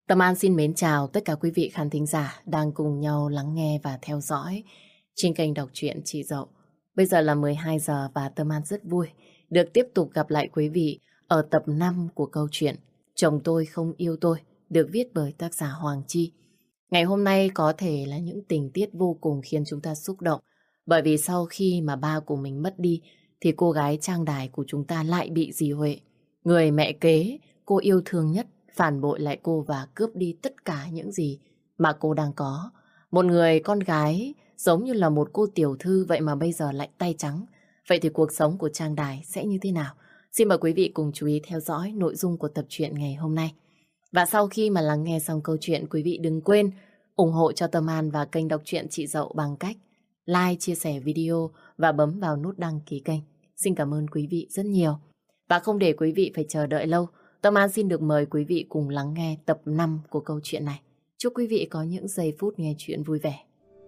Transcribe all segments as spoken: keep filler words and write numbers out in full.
Tâm An xin mến chào tất cả quý vị khán thính giả đang cùng nhau lắng nghe và theo dõi trên kênh đọc truyện Chị Dậu. Bây giờ là mười hai giờ và Tâm An rất vui được tiếp tục gặp lại quý vị ở tập năm của câu chuyện Chồng Tôi Không Yêu Tôi, được viết bởi tác giả Hoàng Chi. Ngày hôm nay có thể là những tình tiết vô cùng khiến chúng ta xúc động, bởi vì sau khi mà ba của mình mất đi thì cô gái trang đài của chúng ta lại bị dì Huệ, người mẹ kế cô yêu thương nhất, phản bội lại cô và cướp đi tất cả những gì mà cô đang có. Một người con gái giống như là một cô tiểu thư, vậy mà bây giờ lại tay trắng. Vậy thì cuộc sống của trang đài sẽ như thế nào? Xin mời quý vị cùng chú ý theo dõi nội dung của tập truyện ngày hôm nay. Và sau khi mà lắng nghe xong câu chuyện, quý vị đừng quên ủng hộ cho Tâm An và kênh đọc truyện Chị Dậu bằng cách like, chia sẻ video và bấm vào nút đăng ký kênh. Xin cảm ơn quý vị rất nhiều. Và không để quý vị phải chờ đợi lâu, Tâm An xin được mời quý vị cùng lắng nghe tập năm của câu chuyện này. Chúc quý vị có những giây phút nghe chuyện vui vẻ.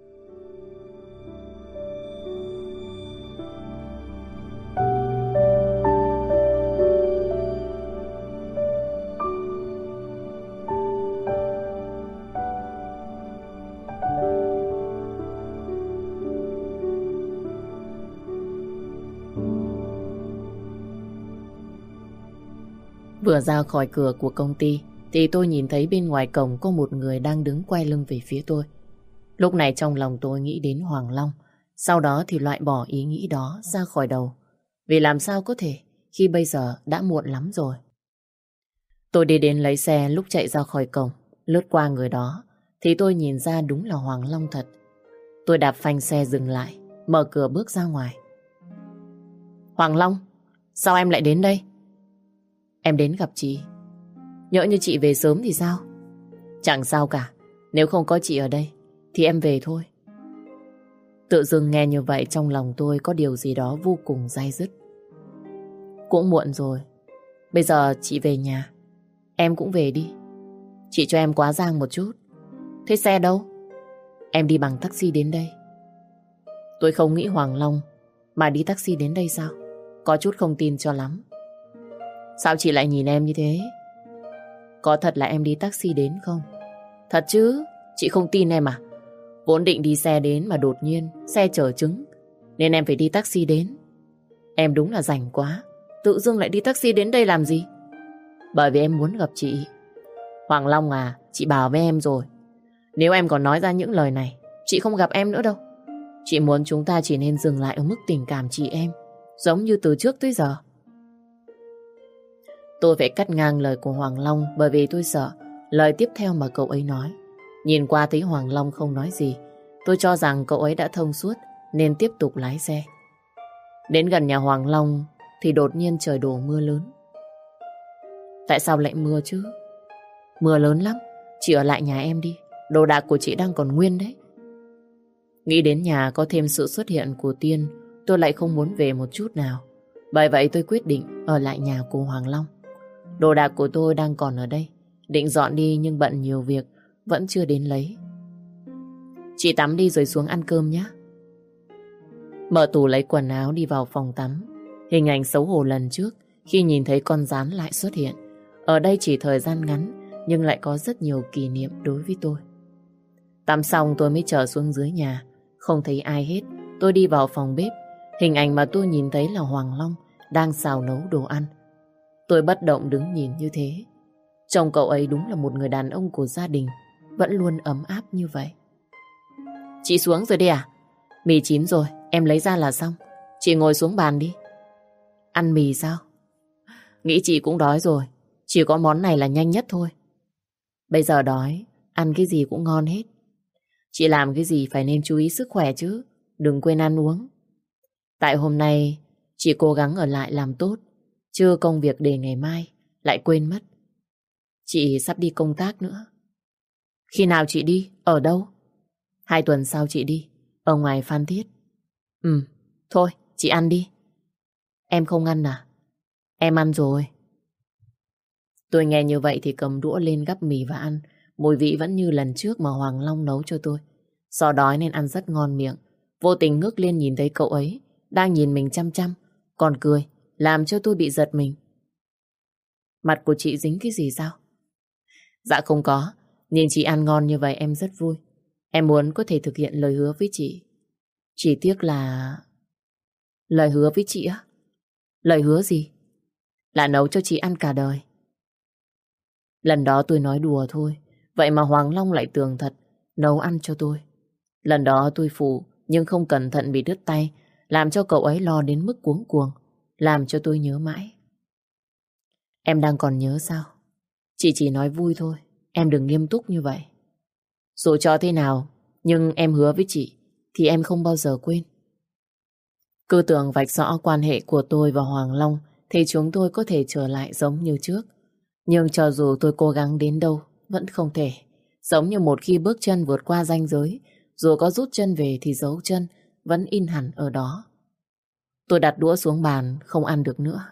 Vừa ra khỏi cửa của công ty thì tôi nhìn thấy bên ngoài cổng có một người đang đứng quay lưng về phía tôi. Lúc này trong lòng tôi nghĩ đến Hoàng Long, sau đó thì loại bỏ ý nghĩ đó ra khỏi đầu. Vì làm sao có thể khi bây giờ đã muộn lắm rồi. Tôi đi đến lấy xe, lúc chạy ra khỏi cổng, lướt qua người đó thì tôi nhìn ra đúng là Hoàng Long thật. Tôi đạp phanh xe dừng lại, mở cửa bước ra ngoài. Hoàng Long, sao em lại đến đây? Em đến gặp chị. Nhỡ như chị về sớm thì sao? Chẳng sao cả. Nếu không có chị ở đây thì em về thôi. Tự dưng nghe như vậy trong lòng tôi có điều gì đó vô cùng day dứt. Cũng muộn rồi. Bây giờ chị về nhà, em cũng về đi. Chị cho em quá giang một chút. Thế xe đâu? Em đi bằng taxi đến đây. Tôi không nghĩ Hoàng Long mà đi taxi đến đây sao? Có chút không tin cho lắm. Sao chị lại nhìn em như thế? Có thật là em đi taxi đến không? Thật chứ, chị không tin em à? Vốn định đi xe đến mà đột nhiên xe chở trứng, nên em phải đi taxi đến. Em đúng là rảnh quá, tự dưng lại đi taxi đến đây làm gì? Bởi vì em muốn gặp chị. Hoàng Long à, chị bảo với em rồi, nếu em còn nói ra những lời này, chị không gặp em nữa đâu. Chị muốn chúng ta chỉ nên dừng lại ở mức tình cảm chị em, giống như từ trước tới giờ. Tôi phải cắt ngang lời của Hoàng Long bởi vì tôi sợ lời tiếp theo mà cậu ấy nói. Nhìn qua thấy Hoàng Long không nói gì, tôi cho rằng cậu ấy đã thông suốt nên tiếp tục lái xe. Đến gần nhà Hoàng Long thì đột nhiên trời đổ mưa lớn. Tại sao lại mưa chứ? Mưa lớn lắm, chị ở lại nhà em đi, đồ đạc của chị đang còn nguyên đấy. Nghĩ đến nhà có thêm sự xuất hiện của Tiên, tôi lại không muốn về một chút nào. Bởi vậy tôi quyết định ở lại nhà của Hoàng Long. Đồ đạc của tôi đang còn ở đây, định dọn đi nhưng bận nhiều việc, vẫn chưa đến lấy. Chị tắm đi rồi xuống ăn cơm nhé. Mở tủ lấy quần áo đi vào phòng tắm. Hình ảnh xấu hổ lần trước khi nhìn thấy con gián lại xuất hiện. Ở đây chỉ thời gian ngắn nhưng lại có rất nhiều kỷ niệm đối với tôi. Tắm xong tôi mới trở xuống dưới nhà. Không thấy ai hết, tôi đi vào phòng bếp. Hình ảnh mà tôi nhìn thấy là Hoàng Long đang xào nấu đồ ăn. Tôi bất động đứng nhìn như thế. Chồng cậu ấy đúng là một người đàn ông của gia đình, vẫn luôn ấm áp như vậy. Chị xuống rồi đi à? Mì chín rồi, em lấy ra là xong. Chị ngồi xuống bàn đi. Ăn mì sao? Nghĩ chị cũng đói rồi, chỉ có món này là nhanh nhất thôi. Bây giờ đói, ăn cái gì cũng ngon hết. Chị làm cái gì phải nên chú ý sức khỏe chứ, đừng quên ăn uống. Tại hôm nay chị cố gắng ở lại làm tốt, chưa công việc để ngày mai lại quên mất. Chị sắp đi công tác nữa. Khi nào chị đi? Ở đâu? Hai tuần sau chị đi, ở ngoài Phan Thiết. Ừ, thôi chị ăn đi. Em không ăn à? Em ăn rồi. Tôi nghe như vậy thì cầm đũa lên gắp mì và ăn. Mùi vị vẫn như lần trước mà Hoàng Long nấu cho tôi. Do đói nên ăn rất ngon miệng. Vô tình ngước lên nhìn thấy cậu ấy đang nhìn mình chăm chăm, còn cười, làm cho tôi bị giật mình. Mặt của chị dính cái gì sao? Dạ không có. Nhìn chị ăn ngon như vậy em rất vui. Em muốn có thể thực hiện lời hứa với chị. Chỉ tiếc là... Lời hứa với chị á? Lời hứa gì? Là nấu cho chị ăn cả đời. Lần đó tôi nói đùa thôi. Vậy mà Hoàng Long lại tưởng thật, nấu ăn cho tôi. Lần đó tôi phụ, nhưng không cẩn thận bị đứt tay, làm cho cậu ấy lo đến mức cuống cuồng, làm cho tôi nhớ mãi. Em đang còn nhớ sao? Chị chỉ nói vui thôi, em đừng nghiêm túc như vậy. Dù cho thế nào, nhưng em hứa với chị, thì em không bao giờ quên. Cứ tưởng vạch rõ quan hệ của tôi và Hoàng Long, thì chúng tôi có thể trở lại giống như trước. Nhưng cho dù tôi cố gắng đến đâu, vẫn không thể. Giống như một khi bước chân vượt qua ranh giới, dù có rút chân về thì dấu chân vẫn in hẳn ở đó. Tôi đặt đũa xuống bàn, không ăn được nữa.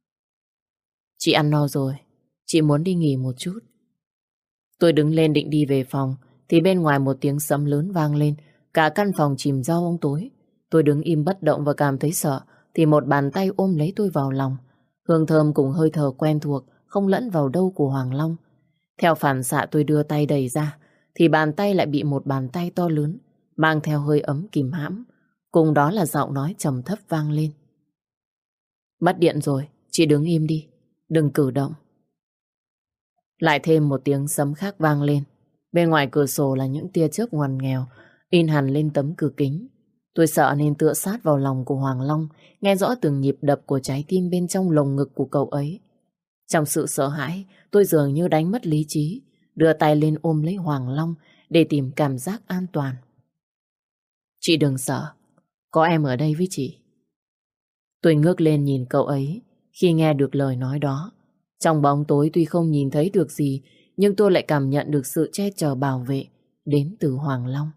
Chị ăn no rồi, chị muốn đi nghỉ một chút. Tôi đứng lên định đi về phòng, thì bên ngoài một tiếng sấm lớn vang lên, cả căn phòng chìm trong bóng tối. Tôi đứng im bất động và cảm thấy sợ, thì một bàn tay ôm lấy tôi vào lòng. Hương thơm cùng hơi thở quen thuộc, không lẫn vào đâu của Hoàng Long. Theo phản xạ tôi đưa tay đẩy ra, thì bàn tay lại bị một bàn tay to lớn, mang theo hơi ấm kìm hãm. Cùng đó là giọng nói trầm thấp vang lên. Mất điện rồi, chị đứng im đi, đừng cử động. Lại thêm một tiếng sấm khác vang lên. Bên ngoài cửa sổ là những tia chớp ngoằn nghèo, in hẳn lên tấm cửa kính. Tôi sợ nên tựa sát vào lòng của Hoàng Long, nghe rõ từng nhịp đập của trái tim bên trong lồng ngực của cậu ấy. Trong sự sợ hãi, tôi dường như đánh mất lý trí, đưa tay lên ôm lấy Hoàng Long để tìm cảm giác an toàn. Chị đừng sợ, có em ở đây với chị. Tôi ngước lên nhìn cậu ấy khi nghe được lời nói đó. Trong bóng tối tuy không nhìn thấy được gì, nhưng tôi lại cảm nhận được sự che chở bảo vệ đến từ Hoàng Long.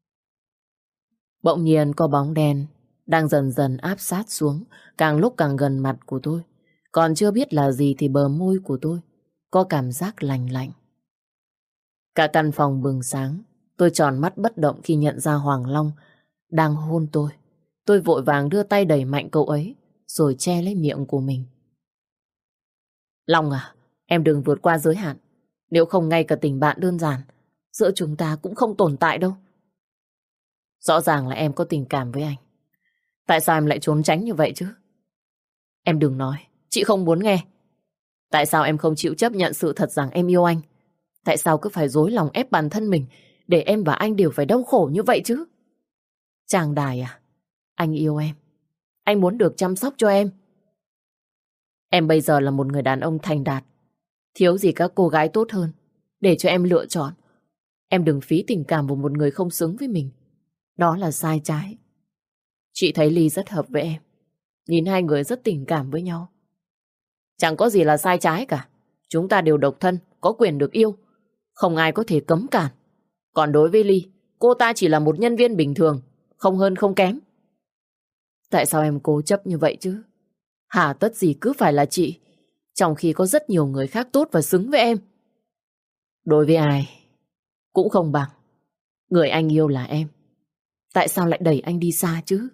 Bỗng nhiên có bóng đen đang dần dần áp sát xuống, càng lúc càng gần mặt của tôi. Còn chưa biết là gì thì bờ môi của tôi có cảm giác lạnh lạnh. Cả căn phòng bừng sáng, tôi tròn mắt bất động khi nhận ra Hoàng Long đang hôn tôi. Tôi vội vàng đưa tay đẩy mạnh cậu ấy, rồi che lấy miệng của mình. Long à, em đừng vượt qua giới hạn. Nếu không ngay cả tình bạn đơn giản giữa chúng ta cũng không tồn tại đâu. Rõ ràng là em có tình cảm với anh. Tại sao em lại trốn tránh như vậy chứ? Em đừng nói, chị không muốn nghe. Tại sao em không chịu chấp nhận sự thật rằng em yêu anh? Tại sao cứ phải dối lòng ép bản thân mình để em và anh đều phải đau khổ như vậy chứ? Chàng đài à, anh yêu em. Anh muốn được chăm sóc cho em. Em bây giờ là một người đàn ông thành đạt, thiếu gì các cô gái tốt hơn để cho em lựa chọn. Em đừng phí tình cảm vào một người không xứng với mình. Đó là sai trái. Chị thấy Ly rất hợp với em. Nhìn hai người rất tình cảm với nhau. Chẳng có gì là sai trái cả. Chúng ta đều độc thân, có quyền được yêu. Không ai có thể cấm cản. Còn đối với Ly, cô ta chỉ là một nhân viên bình thường, không hơn không kém. Tại sao em cố chấp như vậy chứ? Hà tất gì cứ phải là chị, trong khi có rất nhiều người khác tốt và xứng với em. Đối với ai cũng không bằng người anh yêu là em. Tại sao lại đẩy anh đi xa chứ?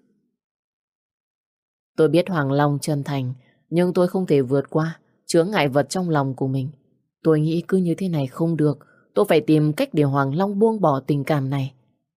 Tôi biết Hoàng Long chân thành, nhưng tôi không thể vượt qua chướng ngại vật trong lòng của mình. Tôi nghĩ cứ như thế này không được. Tôi phải tìm cách để Hoàng Long buông bỏ tình cảm này.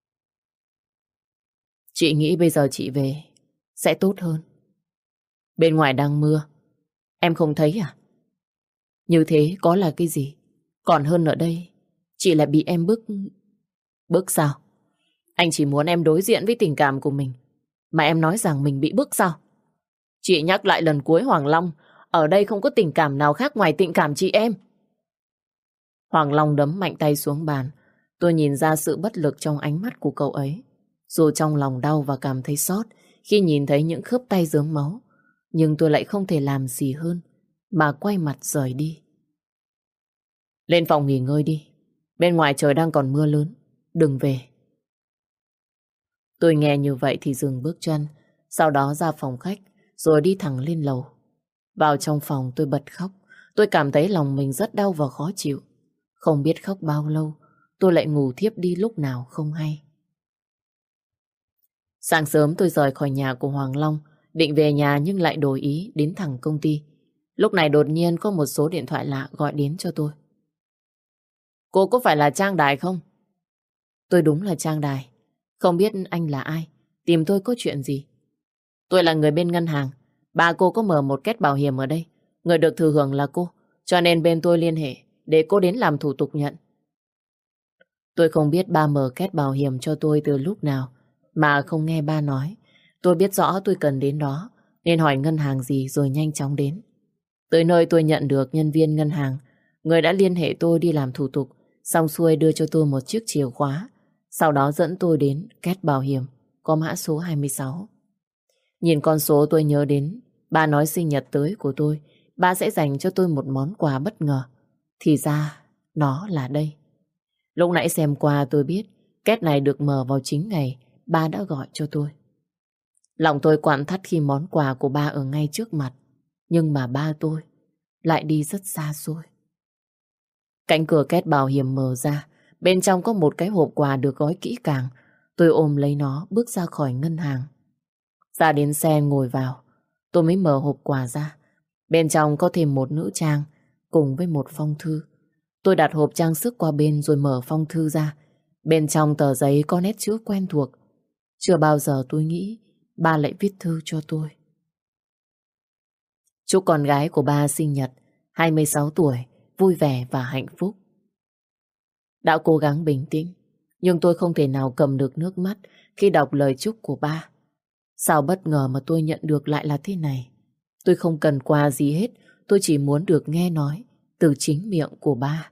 Chị nghĩ bây giờ chị về sẽ tốt hơn. Bên ngoài đang mưa, em không thấy à? Như thế có là cái gì? Còn hơn ở đây, chị lại bị em bức. Bức sao? Anh chỉ muốn em đối diện với tình cảm của mình, mà em nói rằng mình bị bức sao? Chị nhắc lại lần cuối Hoàng Long, ở đây không có tình cảm nào khác ngoài tình cảm chị em. Hoàng Long đấm mạnh tay xuống bàn. Tôi nhìn ra sự bất lực trong ánh mắt của cậu ấy. Dù trong lòng đau và cảm thấy xót khi nhìn thấy những khớp tay rớm máu, nhưng tôi lại không thể làm gì hơn mà quay mặt rời đi. Lên phòng nghỉ ngơi đi. Bên ngoài trời đang còn mưa lớn. Đừng về. Tôi nghe như vậy thì dừng bước chân, sau đó ra phòng khách, rồi đi thẳng lên lầu. Vào trong phòng tôi bật khóc. Tôi cảm thấy lòng mình rất đau và khó chịu. Không biết khóc bao lâu, tôi lại ngủ thiếp đi lúc nào không hay. Sáng sớm tôi rời khỏi nhà của Hoàng Long, định về nhà nhưng lại đổi ý đến thẳng công ty. Lúc này đột nhiên có một số điện thoại lạ gọi đến cho tôi. Cô có phải là Trang Đài không? Tôi đúng là Trang Đài. Không biết anh là ai? Tìm tôi có chuyện gì? Tôi là người bên ngân hàng. Ba cô có mở một két bảo hiểm ở đây. Người được thừa hưởng là cô. Cho nên bên tôi liên hệ để cô đến làm thủ tục nhận. Tôi không biết ba mở két bảo hiểm cho tôi từ lúc nào mà không nghe ba nói. Tôi biết rõ tôi cần đến đó nên hỏi ngân hàng gì rồi nhanh chóng đến. Tới nơi tôi nhận được nhân viên ngân hàng. Người đã liên hệ tôi đi làm thủ tục. Xong xuôi đưa cho tôi một chiếc chìa khóa. Sau đó dẫn tôi đến két bảo hiểm có mã số hai mươi sáu. Nhìn con số tôi nhớ đến ba nói sinh nhật tới của tôi, ba sẽ dành cho tôi một món quà bất ngờ. Thì ra nó là đây. Lúc nãy xem qua tôi biết két này được mở vào chính ngày ba đã gọi cho tôi. Lòng tôi quặn thắt khi món quà của ba ở ngay trước mặt. Nhưng mà ba tôi lại đi rất xa xôi. Cánh cửa két bảo hiểm mở ra. Bên trong có một cái hộp quà được gói kỹ càng. Tôi ôm lấy nó bước ra khỏi ngân hàng. Ra đến xe ngồi vào. Tôi mới mở hộp quà ra. Bên trong có thêm một nữ trang cùng với một phong thư. Tôi đặt hộp trang sức qua bên rồi mở phong thư ra. Bên trong tờ giấy có nét chữ quen thuộc. Chưa bao giờ tôi nghĩ ba lại viết thư cho tôi. Chúc con gái của ba sinh nhật hai mươi sáu tuổi, vui vẻ và hạnh phúc. Đã cố gắng bình tĩnh, nhưng tôi không thể nào cầm được nước mắt khi đọc lời chúc của ba. Sao bất ngờ mà tôi nhận được lại là thế này? Tôi không cần quà gì hết, tôi chỉ muốn được nghe nói từ chính miệng của ba.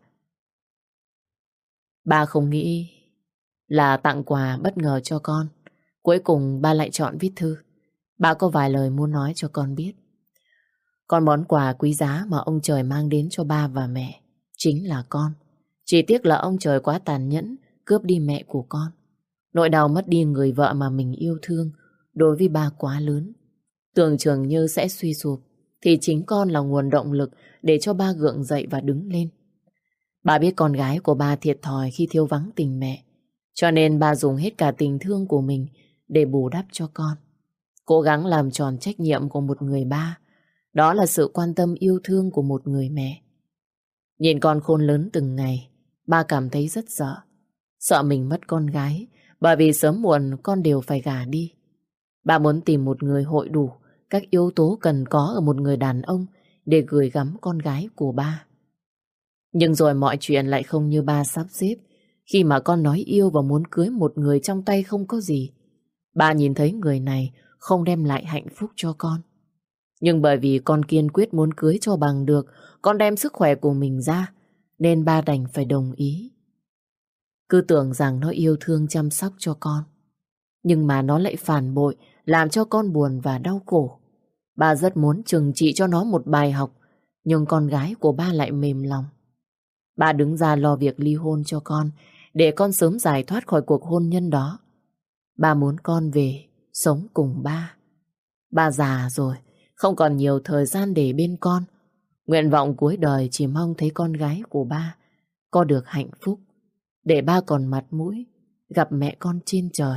Ba không nghĩ là tặng quà bất ngờ cho con. Cuối cùng ba lại chọn viết thư. Ba có vài lời muốn nói cho con biết. Con món quà quý giá mà ông trời mang đến cho ba và mẹ chính là con. Chỉ tiếc là ông trời quá tàn nhẫn, cướp đi mẹ của con. Nỗi đau mất đi người vợ mà mình yêu thương đối với ba quá lớn. Tưởng chừng như sẽ suy sụp, thì chính con là nguồn động lực để cho ba gượng dậy và đứng lên. Ba biết con gái của ba thiệt thòi khi thiếu vắng tình mẹ, cho nên ba dùng hết cả tình thương của mình để bù đắp cho con. Cố gắng làm tròn trách nhiệm của một người ba. Đó là sự quan tâm yêu thương của một người mẹ. Nhìn con khôn lớn từng ngày, ba cảm thấy rất sợ. Sợ mình mất con gái, bởi vì sớm muộn con đều phải gả đi. Ba muốn tìm một người hội đủ các yếu tố cần có ở một người đàn ông để gửi gắm con gái của ba. Nhưng rồi mọi chuyện lại không như ba sắp xếp. Khi mà con nói yêu và muốn cưới một người trong tay không có gì, ba nhìn thấy người này không đem lại hạnh phúc cho con. Nhưng bởi vì con kiên quyết muốn cưới cho bằng được, con đem sức khỏe của mình ra, nên ba đành phải đồng ý. Cứ tưởng rằng nó yêu thương chăm sóc cho con, nhưng mà nó lại phản bội, làm cho con buồn và đau khổ. Ba rất muốn trừng trị cho nó một bài học, nhưng con gái của ba lại mềm lòng. Ba đứng ra lo việc ly hôn cho con, để con sớm giải thoát khỏi cuộc hôn nhân đó. Ba muốn con về, sống cùng ba. Ba già rồi, không còn nhiều thời gian để bên con. Nguyện vọng cuối đời chỉ mong thấy con gái của ba có được hạnh phúc, để ba còn mặt mũi gặp mẹ con trên trời.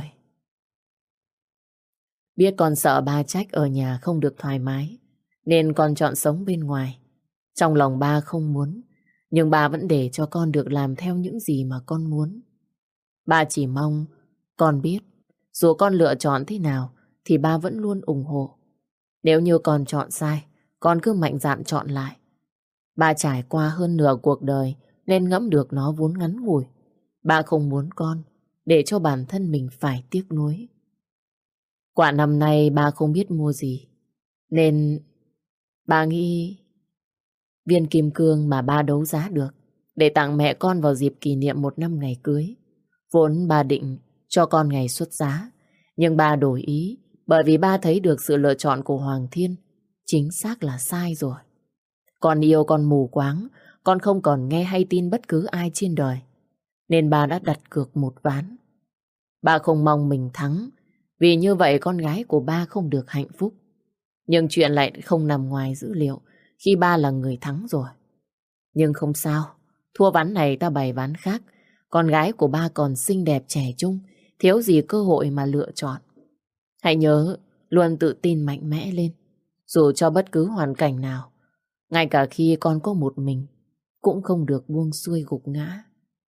Biết con sợ ba trách ở nhà không được thoải mái, nên con chọn sống bên ngoài. Trong lòng ba không muốn, nhưng ba vẫn để cho con được làm theo những gì mà con muốn. Ba chỉ mong con biết, dù con lựa chọn thế nào thì ba vẫn luôn ủng hộ. Nếu như con chọn sai, con cứ mạnh dạn chọn lại. Ba trải qua hơn nửa cuộc đời nên ngẫm được nó vốn ngắn ngủi. Ba không muốn con để cho bản thân mình phải tiếc nuối. Quả năm nay ba không biết mua gì, nên ba nghĩ viên kim cương mà ba đấu giá được để tặng mẹ con vào dịp kỷ niệm một năm ngày cưới. Vốn ba định cho con ngày xuất giá, nhưng ba đổi ý bởi vì ba thấy được sự lựa chọn của Hoàng Thiên chính xác là sai rồi. Con yêu con mù quáng, con không còn nghe hay tin bất cứ ai trên đời, nên ba đã đặt cược một ván. Ba không mong mình thắng, vì như vậy con gái của ba không được hạnh phúc. Nhưng chuyện lại không nằm ngoài dữ liệu khi ba là người thắng rồi. Nhưng không sao, thua ván này ta bày ván khác. Con gái của ba còn xinh đẹp trẻ trung, thiếu gì cơ hội mà lựa chọn. Hãy nhớ luôn tự tin mạnh mẽ lên, dù cho bất cứ hoàn cảnh nào. Ngay cả khi con có một mình, cũng không được buông xuôi gục ngã.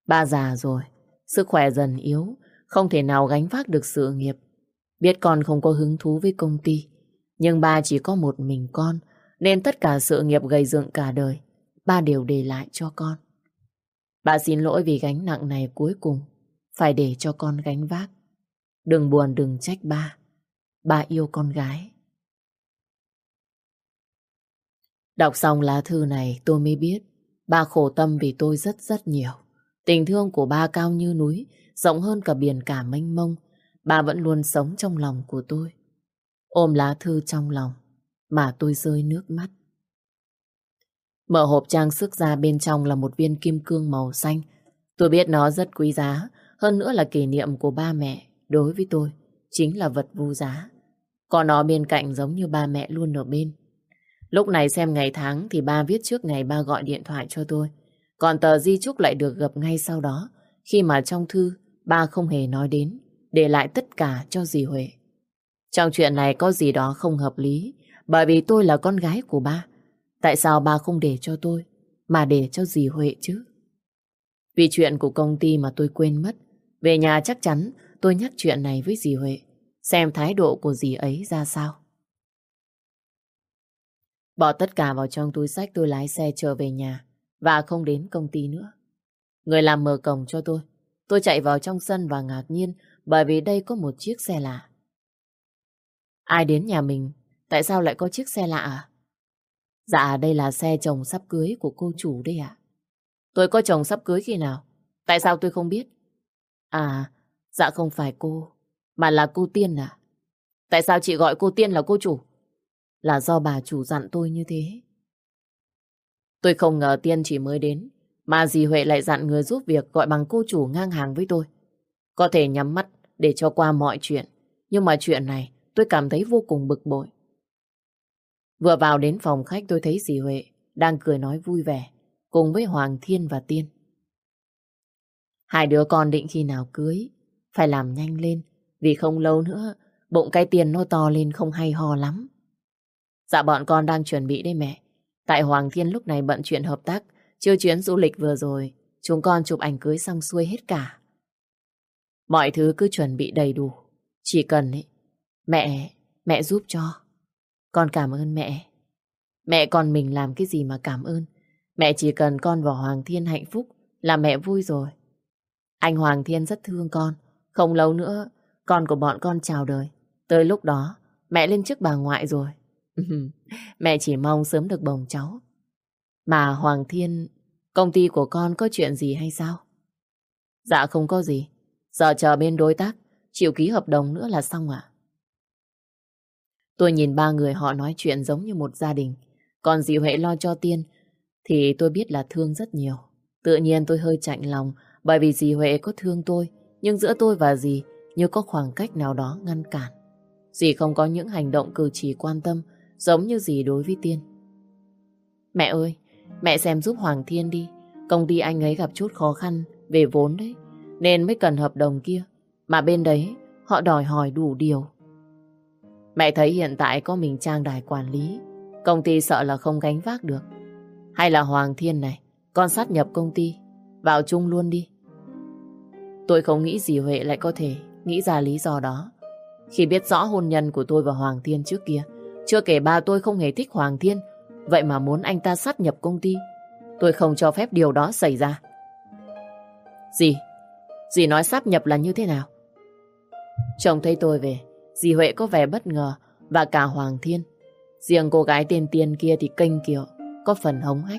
Ba già rồi, sức khỏe dần yếu, không thể nào gánh vác được sự nghiệp. Biết con không có hứng thú với công ty, nhưng ba chỉ có một mình con, nên tất cả sự nghiệp gầy dựng cả đời, ba đều để lại cho con. Ba xin lỗi vì gánh nặng này cuối cùng phải để cho con gánh vác. Đừng buồn, đừng trách ba. Ba yêu con gái. Đọc xong lá thư này tôi mới biết ba khổ tâm vì tôi rất rất nhiều. Tình thương của ba cao như núi, rộng hơn cả biển cả mênh mông. Ba vẫn luôn sống trong lòng của tôi. Ôm lá thư trong lòng mà tôi rơi nước mắt. Mở hộp trang sức ra, bên trong là một viên kim cương màu xanh. Tôi biết nó rất quý giá, hơn nữa là kỷ niệm của ba mẹ đối với tôi, chính là vật vô giá. Còn nó bên cạnh giống như ba mẹ luôn ở bên. Lúc này xem ngày tháng thì ba viết trước ngày ba gọi điện thoại cho tôi. Còn tờ di chúc lại được gặp ngay sau đó, khi mà trong thư ba không hề nói đến, để lại tất cả cho dì Huệ. Trong chuyện này có gì đó không hợp lý, bởi vì tôi là con gái của ba. Tại sao ba không để cho tôi, mà để cho dì Huệ chứ? Vì chuyện của công ty mà tôi quên mất. Về nhà chắc chắn tôi nhắc chuyện này với dì Huệ, xem thái độ của dì ấy ra sao. Bỏ tất cả vào trong túi xách, tôi lái xe trở về nhà và không đến công ty nữa. Người làm mở cổng cho tôi. Tôi chạy vào trong sân và ngạc nhiên bởi vì đây có một chiếc xe lạ. Ai đến nhà mình? Tại sao lại có chiếc xe lạ à? Dạ, đây là xe chồng sắp cưới của cô chủ đây ạ. Tôi có chồng sắp cưới khi nào? Tại sao tôi không biết? À, dạ không phải cô, mà là cô Tiên à? Tại sao chị gọi cô Tiên là cô chủ? Là do bà chủ dặn tôi như thế. Tôi không ngờ Tiên chỉ mới đến, mà dì Huệ lại dặn người giúp việc gọi bằng cô chủ ngang hàng với tôi. Có thể nhắm mắt để cho qua mọi chuyện, nhưng mà chuyện này tôi cảm thấy vô cùng bực bội. Vừa vào đến phòng khách tôi thấy dì Huệ đang cười nói vui vẻ cùng với Hoàng Thiên và Tiên. Hai đứa con định khi nào cưới, phải làm nhanh lên, vì không lâu nữa bụng cái Tiên nó to lên không hay ho lắm. Dạ bọn con đang chuẩn bị đây mẹ. Tại Hoàng Thiên lúc này bận chuyện hợp tác, chưa chuyến du lịch vừa rồi, chúng con chụp ảnh cưới xong xuôi hết cả. Mọi thứ cứ chuẩn bị đầy đủ, chỉ cần ấy, mẹ, mẹ giúp cho. Con cảm ơn mẹ. Mẹ con mình làm cái gì mà cảm ơn. Mẹ chỉ cần con và Hoàng Thiên hạnh phúc là mẹ vui rồi. Anh Hoàng Thiên rất thương con. Không lâu nữa, con của bọn con chào đời. Tới lúc đó, mẹ lên chức bà ngoại rồi. Mẹ chỉ mong sớm được bồng cháu. Mà Hoàng Thiên, công ty của con có chuyện gì hay sao? Dạ không có gì. Giờ chờ bên đối tác chịu ký hợp đồng nữa là xong ạ. Tôi nhìn ba người họ nói chuyện giống như một gia đình. Còn dì Huệ lo cho Tiên thì tôi biết là thương rất nhiều. Tự nhiên tôi hơi chạnh lòng bởi vì dì Huệ có thương tôi, nhưng giữa tôi và dì như có khoảng cách nào đó ngăn cản. Dì không có những hành động cử chỉ quan tâm giống như dì đối với Tiên. Mẹ ơi, mẹ xem giúp Hoàng Thiên đi. Công ty anh ấy gặp chút khó khăn về vốn đấy, nên mới cần hợp đồng kia. Mà bên đấy họ đòi hỏi đủ điều. Mẹ thấy hiện tại có mình Trang Đài quản lý, công ty sợ là không gánh vác được. Hay là Hoàng Thiên này, con sát nhập công ty, vào chung luôn đi. Tôi không nghĩ dì Huệ lại có thể nghĩ ra lý do đó. Khi biết rõ hôn nhân của tôi và Hoàng Thiên trước kia, chưa kể ba tôi không hề thích Hoàng Thiên, vậy mà muốn anh ta sát nhập công ty. Tôi không cho phép điều đó xảy ra. Dì, dì nói sát nhập là như thế nào? Chồng thấy tôi về, dì Huệ có vẻ bất ngờ và cả Hoàng Thiên. Riêng cô gái tên Tiên kia thì kênh kiệu, có phần hống hách.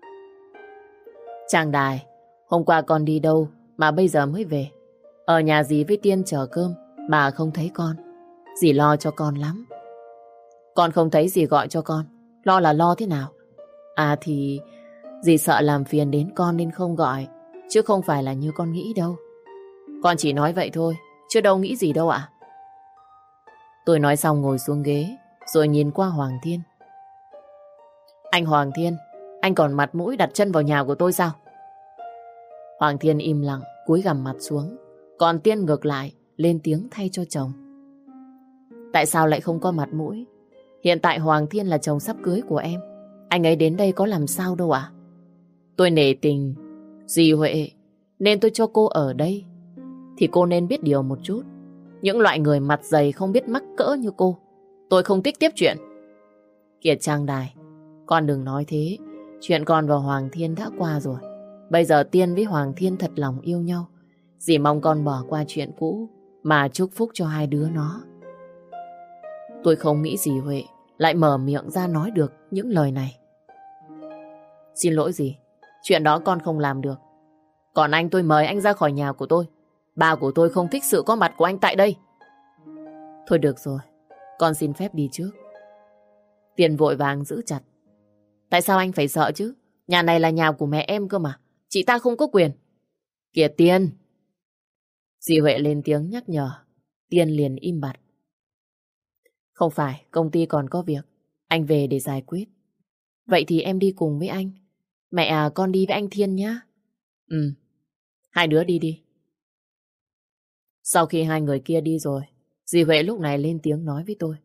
Trang Đài, hôm qua con đi đâu mà bây giờ mới về? Ở nhà dì với Tiên chờ cơm mà không thấy con. Dì lo cho con lắm. Con không thấy dì gọi cho con. Lo là lo thế nào? À thì dì sợ làm phiền đến con nên không gọi, chứ không phải là như con nghĩ đâu. Con chỉ nói vậy thôi, chứ đâu nghĩ gì đâu ạ. Tôi nói xong ngồi xuống ghế, rồi nhìn qua Hoàng Thiên. Anh Hoàng Thiên, anh còn mặt mũi đặt chân vào nhà của tôi sao? Hoàng Thiên im lặng, cúi gằm mặt xuống. Còn Tiên ngược lại, lên tiếng thay cho chồng. Tại sao lại không có mặt mũi? Hiện tại Hoàng Thiên là chồng sắp cưới của em. Anh ấy đến đây có làm sao đâu ạ? Tôi nể tình dì Huệ nên tôi cho cô ở đây. Thì cô nên biết điều một chút. Những loại người mặt dày không biết mắc cỡ như cô, tôi không thích tiếp chuyện. Kiệt Trang Đài, con đừng nói thế. Chuyện con và Hoàng Thiên đã qua rồi. Bây giờ Tiên với Hoàng Thiên thật lòng yêu nhau. Dì mong con bỏ qua chuyện cũ mà chúc phúc cho hai đứa nó. Tôi không nghĩ dì Huệ lại mở miệng ra nói được những lời này. Xin lỗi dì, chuyện đó con không làm được. Còn anh, tôi mời anh ra khỏi nhà của tôi. Ba của tôi không thích sự có mặt của anh tại đây. Thôi được rồi, con xin phép đi trước. Tiên vội vàng giữ chặt. Tại sao anh phải sợ chứ? Nhà này là nhà của mẹ em cơ mà. Chị ta không có quyền. Kìa Tiên. Dì Huệ lên tiếng nhắc nhở. Tiên liền im bặt. Không phải, công ty còn có việc. Anh về để giải quyết. Vậy thì em đi cùng với anh. Mẹ à, con đi với anh Thiên nhá. Ừ, hai đứa đi đi. Sau khi hai người kia đi rồi, dì Huệ lúc này lên tiếng nói với tôi.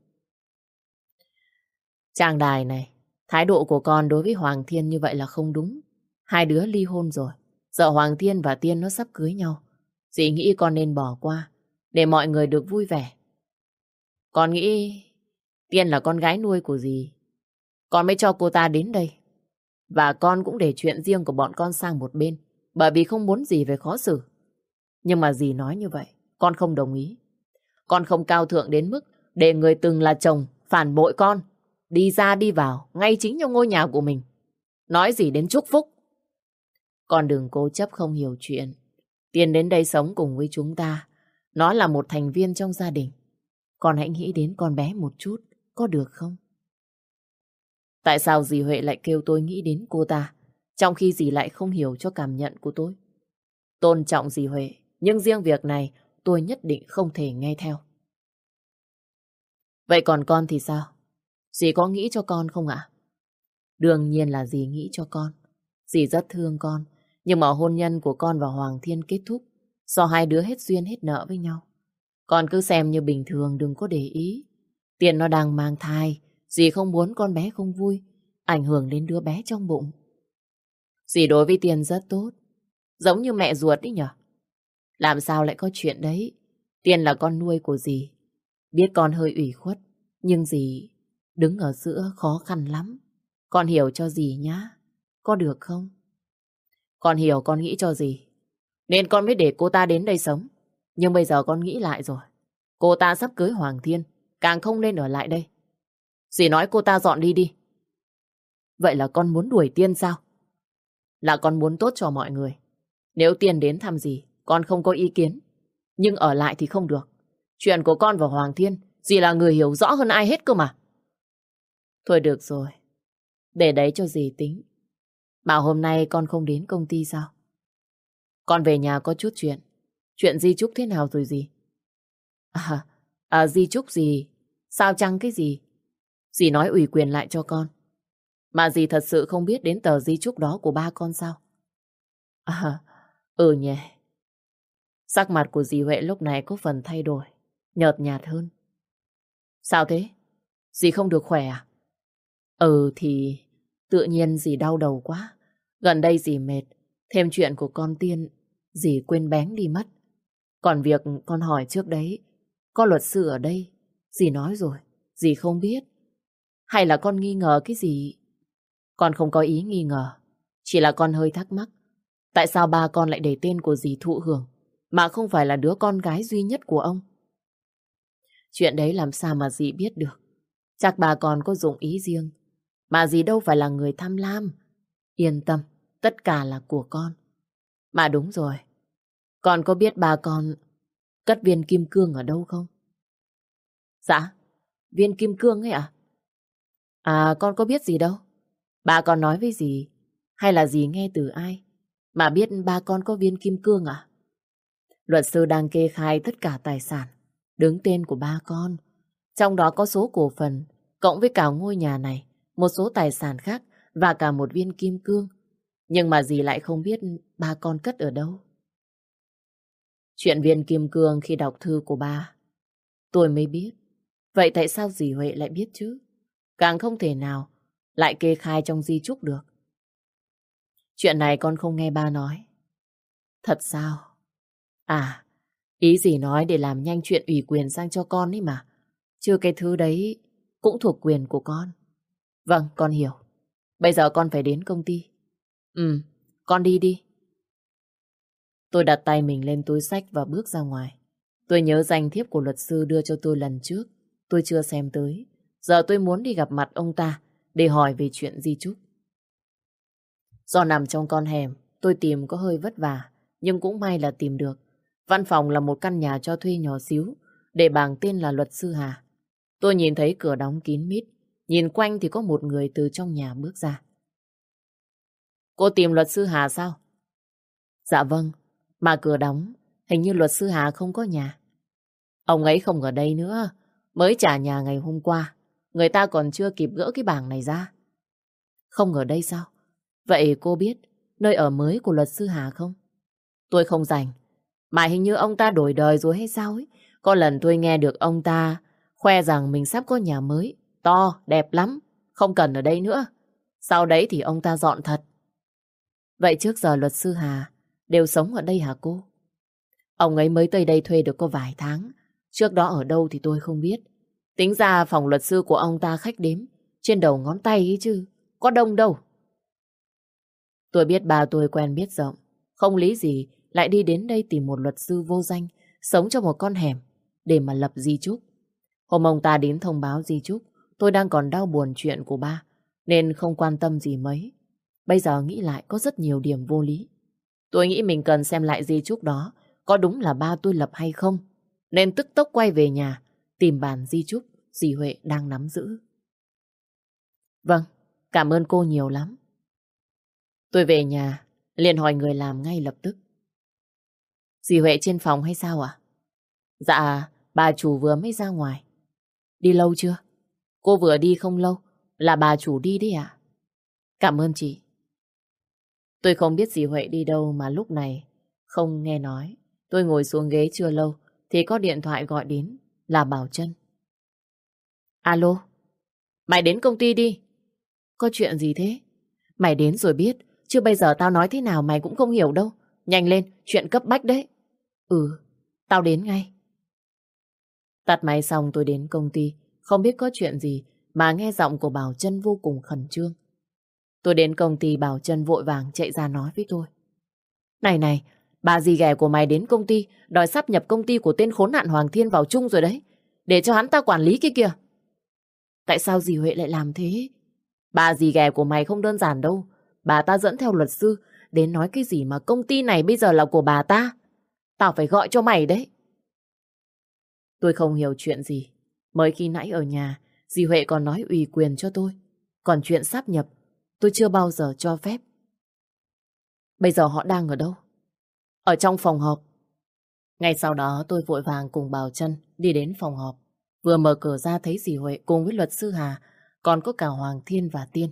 Trang Đài này, thái độ của con đối với Hoàng Thiên như vậy là không đúng. Hai đứa ly hôn rồi. Giờ Hoàng Thiên và Tiên nó sắp cưới nhau. Dì nghĩ con nên bỏ qua để mọi người được vui vẻ. Con nghĩ Tiên là con gái nuôi của dì, con mới cho cô ta đến đây. Và con cũng để chuyện riêng của bọn con sang một bên, bởi vì không muốn dì phải khó xử. Nhưng mà dì nói như vậy, con không đồng ý. Con không cao thượng đến mức để người từng là chồng phản bội con, đi ra đi vào ngay chính trong ngôi nhà của mình. Nói gì đến chúc phúc. Con đừng cố chấp không hiểu chuyện. Tiên đến đây sống cùng với chúng ta, nó là một thành viên trong gia đình. Con hãy nghĩ đến con bé một chút, có được không? Tại sao dì Huệ lại kêu tôi nghĩ đến cô ta, trong khi dì lại không hiểu cho cảm nhận của tôi? Tôn trọng dì Huệ, nhưng riêng việc này tôi nhất định không thể nghe theo. Vậy còn con thì sao? Dì có nghĩ cho con không ạ? Đương nhiên là dì nghĩ cho con. Dì rất thương con, nhưng mà hôn nhân của con và Hoàng Thiên kết thúc do hai đứa hết duyên hết nợ với nhau. Con cứ xem như bình thường, đừng có để ý. Tiền nó đang mang thai, dì không muốn con bé không vui, ảnh hưởng đến đứa bé trong bụng. Dì đối với Tiền rất tốt, giống như mẹ ruột ấy nhở. Làm sao lại có chuyện đấy? Tiền là con nuôi của dì. Biết con hơi ủy khuất, nhưng dì đứng ở giữa khó khăn lắm. Con hiểu cho dì nhá, có được không? Con hiểu, con nghĩ cho dì, nên con mới để cô ta đến đây sống. Nhưng bây giờ con nghĩ lại rồi, cô ta sắp cưới Hoàng Thiên, càng không nên ở lại đây. Dì nói cô ta dọn đi đi. Vậy là con muốn đuổi Tiên sao? Là con muốn tốt cho mọi người. Nếu Tiên đến thăm dì, con không có ý kiến. Nhưng ở lại thì không được. Chuyện của con và Hoàng Thiên, dì là người hiểu rõ hơn ai hết cơ mà. Thôi được rồi, để đấy cho dì tính. Bảo hôm nay con không đến công ty sao? Con về nhà có chút chuyện. Chuyện di chúc thế nào rồi dì? À, à di chúc gì? Sao chăng cái gì? Dì nói ủy quyền lại cho con. Mà dì thật sự không biết đến tờ di chúc đó của ba con sao? À, ừ nhỉ. Sắc mặt của dì Huệ lúc này có phần thay đổi, nhợt nhạt hơn. Sao thế? Dì không được khỏe à? Ừ thì tự nhiên dì đau đầu quá. Gần đây dì mệt, thêm chuyện của con Tiên, dì quên bén đi mất. Còn việc con hỏi trước đấy, có luật sư ở đây, dì nói rồi, dì không biết. Hay là con nghi ngờ cái gì? Con không có ý nghi ngờ, chỉ là con hơi thắc mắc. Tại sao ba con lại để tên của dì thụ hưởng, mà không phải là đứa con gái duy nhất của ông? Chuyện đấy làm sao mà dì biết được? Chắc bà con có dụng ý riêng, mà dì đâu phải là người tham lam. Yên tâm, tất cả là của con. Mà đúng rồi, con có biết bà con cất viên kim cương ở đâu không? Dạ, viên kim cương ấy à? À, con có biết gì đâu. Bà con nói với dì, hay là dì nghe từ ai mà biết ba con có viên kim cương à? Luật sư đang kê khai tất cả tài sản đứng tên của ba con. Trong đó có số cổ phần, cộng với cả ngôi nhà này, một số tài sản khác và cả một viên kim cương. Nhưng mà dì lại không biết ba con cất ở đâu. Chuyện viên kim cương khi đọc thư của ba, tôi mới biết. Vậy tại sao dì Huệ lại biết chứ? Càng không thể nào lại kê khai trong di chúc được. Chuyện này con không nghe ba nói. Thật sao? À, ý gì nói để làm nhanh chuyện ủy quyền sang cho con ấy mà. Chứ cái thứ đấy cũng thuộc quyền của con. Vâng, con hiểu. Bây giờ con phải đến công ty. Ừ, con đi đi. Tôi đặt tay mình lên túi xách và bước ra ngoài. Tôi nhớ danh thiếp của luật sư đưa cho tôi lần trước. Tôi chưa xem tới. Giờ tôi muốn đi gặp mặt ông ta để hỏi về chuyện di chúc. Do nằm trong con hẻm, tôi tìm có hơi vất vả, nhưng cũng may là tìm được. Văn phòng là một căn nhà cho thuê nhỏ xíu, để bảng tên là luật sư Hà. Tôi nhìn thấy cửa đóng kín mít, nhìn quanh thì có một người từ trong nhà bước ra. Cô tìm luật sư Hà sao? Dạ vâng, mà cửa đóng, hình như luật sư Hà không có nhà. Ông ấy không ở đây nữa, mới trả nhà ngày hôm qua. Người ta còn chưa kịp gỡ cái bảng này ra. Không ở đây sao? Vậy cô biết nơi ở mới của luật sư Hà không? Tôi không rành. Mà hình như ông ta đổi đời rồi hay sao ấy. Có lần tôi nghe được ông ta khoe rằng mình sắp có nhà mới. To, đẹp lắm. Không cần ở đây nữa. Sau đấy thì ông ta dọn thật. Vậy trước giờ luật sư Hà đều sống ở đây hả cô? Ông ấy mới tới đây thuê được có vài tháng. Trước đó ở đâu thì tôi không biết. Tính ra phòng luật sư của ông ta khách đếm trên đầu ngón tay ấy chứ. Có đông đâu. Tôi biết bà tôi quen biết rộng. Không lý gì lại đi đến đây tìm một luật sư vô danh sống trong một con hẻm để mà lập di chúc. Hôm ông ta đến thông báo di chúc, tôi đang còn đau buồn chuyện của ba nên không quan tâm gì mấy. Bây giờ nghĩ lại có rất nhiều điểm vô lý. Tôi nghĩ mình cần xem lại di chúc đó có đúng là ba tôi lập hay không, nên tức tốc quay về nhà tìm bản di chúc dì Huệ đang nắm giữ. Vâng, cảm ơn cô nhiều lắm. Tôi về nhà liền hỏi người làm ngay lập tức. Dì Huệ trên phòng hay sao ạ? Dạ, bà chủ vừa mới ra ngoài. Đi lâu chưa? Cô vừa đi không lâu là bà chủ đi đấy ạ. Cảm ơn chị. Tôi không biết dì Huệ đi đâu mà lúc này không nghe nói. Tôi ngồi xuống ghế chưa lâu thì có điện thoại gọi đến là Bảo Trân. Alo, mày đến công ty đi. Có chuyện gì thế? Mày đến rồi biết, chứ bây giờ tao nói thế nào mày cũng không hiểu đâu. Nhanh lên, chuyện cấp bách đấy. Ừ, tao đến ngay. Tắt máy xong tôi đến công ty, không biết có chuyện gì mà nghe giọng của Bảo Trân vô cùng khẩn trương. Tôi đến công ty, Bảo Trân vội vàng chạy ra nói với tôi. Này này, bà dì ghẻ của mày đến công ty đòi sáp nhập công ty của tên khốn nạn Hoàng Thiên vào chung rồi đấy, để cho hắn ta quản lý cái kìa. Tại sao dì Huệ lại làm thế? Bà dì ghẻ của mày không đơn giản đâu. Bà ta dẫn theo luật sư đến nói cái gì mà công ty này bây giờ là của bà ta. Tao phải gọi cho mày đấy. Tôi không hiểu chuyện gì. Mới khi nãy ở nhà, dì Huệ còn nói ủy quyền cho tôi. Còn chuyện sáp nhập, tôi chưa bao giờ cho phép. Bây giờ họ đang ở đâu? Ở trong phòng họp. Ngay sau đó tôi vội vàng cùng Bảo Trân đi đến phòng họp. Vừa mở cửa ra thấy dì Huệ cùng với luật sư Hà, còn có cả Hoàng Thiên và Tiên.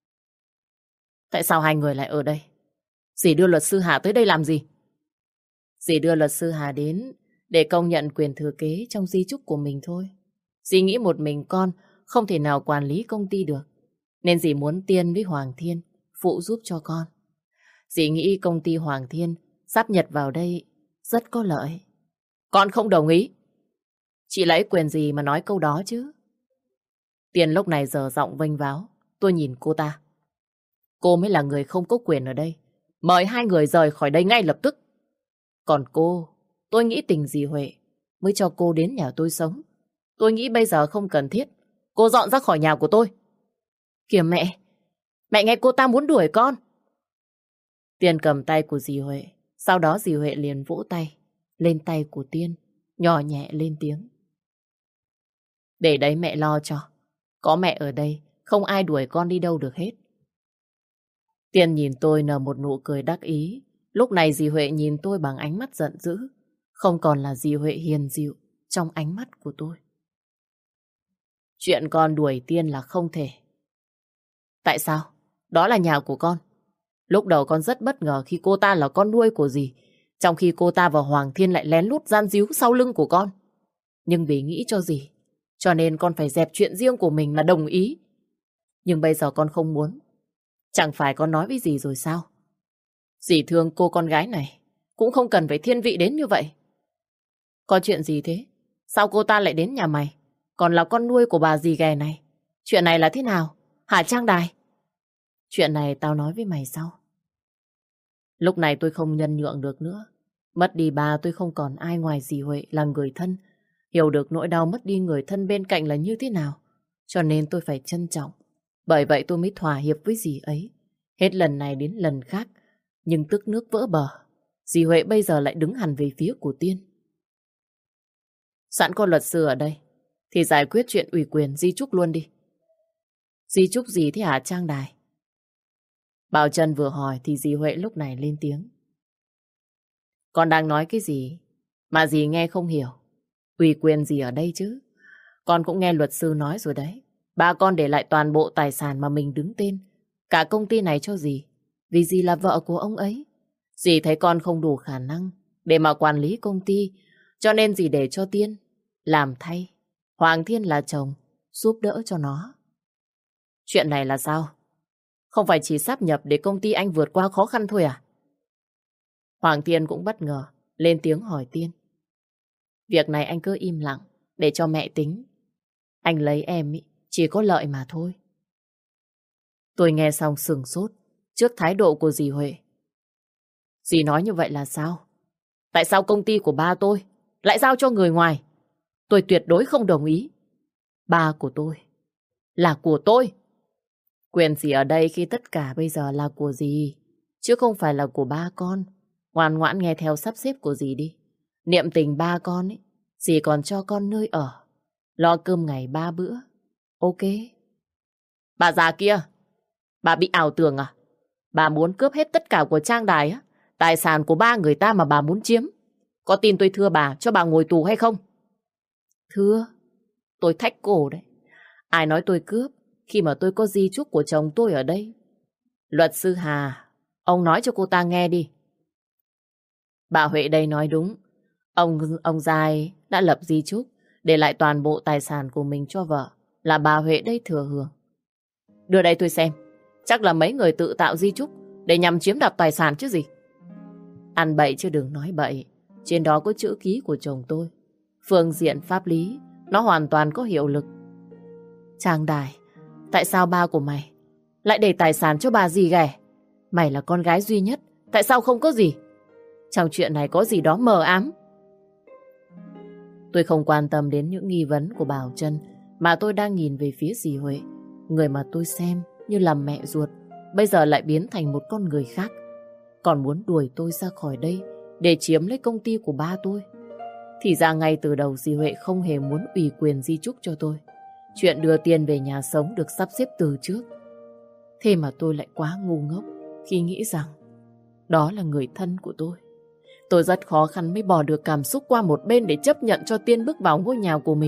Tại sao hai người lại ở đây? Dì đưa luật sư Hà tới đây làm gì? Dì đưa luật sư Hà đến để công nhận quyền thừa kế trong di chúc của mình thôi. Dì nghĩ một mình con không thể nào quản lý công ty được, nên dì muốn Tiên với Hoàng Thiên phụ giúp cho con. Dì nghĩ công ty Hoàng Thiên sáp nhập vào đây rất có lợi. Con không đồng ý. Chị lấy quyền gì mà nói câu đó chứ? Tiên lúc này giờ giọng vênh váo. Tôi nhìn cô ta. Cô mới là người không có quyền ở đây. Mời hai người rời khỏi đây ngay lập tức. Còn cô, tôi nghĩ tình dì Huệ mới cho cô đến nhà tôi sống. Tôi nghĩ bây giờ không cần thiết. Cô dọn ra khỏi nhà của tôi. Kìa mẹ, mẹ nghe cô ta muốn đuổi con. Tiên cầm tay của dì Huệ. Sau đó dì Huệ liền vỗ tay lên tay của Tiên, nhỏ nhẹ lên tiếng. Để đấy mẹ lo cho. Có mẹ ở đây, không ai đuổi con đi đâu được hết. Tiên nhìn tôi nở một nụ cười đắc ý. Lúc này dì Huệ nhìn tôi bằng ánh mắt giận dữ. Không còn là dì Huệ hiền dịu trong ánh mắt của tôi. Chuyện con đuổi Tiên là không thể. Tại sao? Đó là nhà của con. Lúc đầu con rất bất ngờ khi cô ta là con nuôi của dì, trong khi cô ta và Hoàng Thiên lại lén lút gian díu sau lưng của con. Nhưng vì nghĩ cho dì, cho nên con phải dẹp chuyện riêng của mình mà đồng ý. Nhưng bây giờ con không muốn. Chẳng phải con nói với dì rồi sao? Dì thương cô con gái này, cũng không cần phải thiên vị đến như vậy. Có chuyện gì thế? Sao cô ta lại đến nhà mày? Còn là con nuôi của bà dì ghẻ này. Chuyện này là thế nào? Hả Trang Đài? Chuyện này tao nói với mày sau. Lúc này tôi không nhân nhượng được nữa. Mất đi bà tôi không còn ai ngoài dì Huệ là người thân. Hiểu được nỗi đau mất đi người thân bên cạnh là như thế nào. Cho nên tôi phải trân trọng. Bởi vậy tôi mới thỏa hiệp với dì ấy. Hết lần này đến lần khác. Nhưng tức nước vỡ bờ. Dì Huệ bây giờ lại đứng hẳn về phía của Tiên. Sẵn có luật sư ở đây thì giải quyết chuyện ủy quyền di chúc luôn đi. Di chúc gì thế hả Trang Đài? Bảo Trân vừa hỏi thì dì Huệ lúc này lên tiếng. Con đang nói cái gì mà dì nghe không hiểu? Ủy quyền gì ở đây chứ? Con cũng nghe luật sư nói rồi đấy. Ba con để lại toàn bộ tài sản mà mình đứng tên. Cả công ty này cho dì. Vì dì là vợ của ông ấy. Dì thấy con không đủ khả năng để mà quản lý công ty. Cho nên dì để cho Tiên làm thay. Hoàng Thiên là chồng, giúp đỡ cho nó. Chuyện này là sao? Không phải chỉ sáp nhập để công ty anh vượt qua khó khăn thôi à? Hoàng Thiên cũng bất ngờ, lên tiếng hỏi Tiên. Việc này anh cứ im lặng, để cho mẹ tính. Anh lấy em ý, chỉ có lợi mà thôi. Tôi nghe xong sửng sốt trước thái độ của dì Huệ. Dì nói như vậy là sao? Tại sao công ty của ba tôi lại giao cho người ngoài? Tôi tuyệt đối không đồng ý. Ba của tôi là của tôi. Quyền gì ở đây khi tất cả bây giờ là của dì, chứ không phải là của ba con. Ngoan ngoãn nghe theo sắp xếp của dì đi. Niệm tình ba con ấy, dì còn cho con nơi ở, lo cơm ngày ba bữa. Ok. Bà già kia, bà bị ảo tưởng à? Bà muốn cướp hết tất cả của Trang Đài á, tài sản của ba người ta mà bà muốn chiếm. Có tin tôi thưa bà cho bà ngồi tù hay không? Thưa, tôi thách cổ đấy. Ai nói tôi cướp khi mà tôi có di chúc của chồng tôi ở đây? Luật sư Hà, ông nói cho cô ta nghe đi. Bà Huệ đây nói đúng. Ông ông Giai đã lập di chúc để lại toàn bộ tài sản của mình cho vợ, là bà Huệ đây thừa hưởng. Đưa đây tôi xem. Chắc là mấy người tự tạo di chúc để nhằm chiếm đoạt tài sản chứ gì. Ăn bậy chứ đừng nói bậy. Trên đó có chữ ký của chồng tôi. Phương diện pháp lý nó hoàn toàn có hiệu lực. Trang Đài, tại sao ba của mày lại để tài sản cho bà dì ghẻ? Mày là con gái duy nhất, tại sao không có gì? Trong chuyện này có gì đó mờ ám. Tôi không quan tâm đến những nghi vấn của Bảo Trân, mà tôi đang nhìn về phía dì Huệ. Người mà tôi xem như là mẹ ruột, bây giờ lại biến thành một con người khác. Còn muốn đuổi tôi ra khỏi đây để chiếm lấy công ty của ba tôi. Thì ra ngay từ đầu dì Huệ không hề muốn ủy quyền di chúc cho tôi. Chuyện đưa tiền về nhà sống được sắp xếp từ trước. Thế mà tôi lại quá ngu ngốc khi nghĩ rằng đó là người thân của tôi. Tôi rất khó khăn mới bỏ được cảm xúc qua một bên để chấp nhận cho Tiên bước vào ngôi nhà của mình.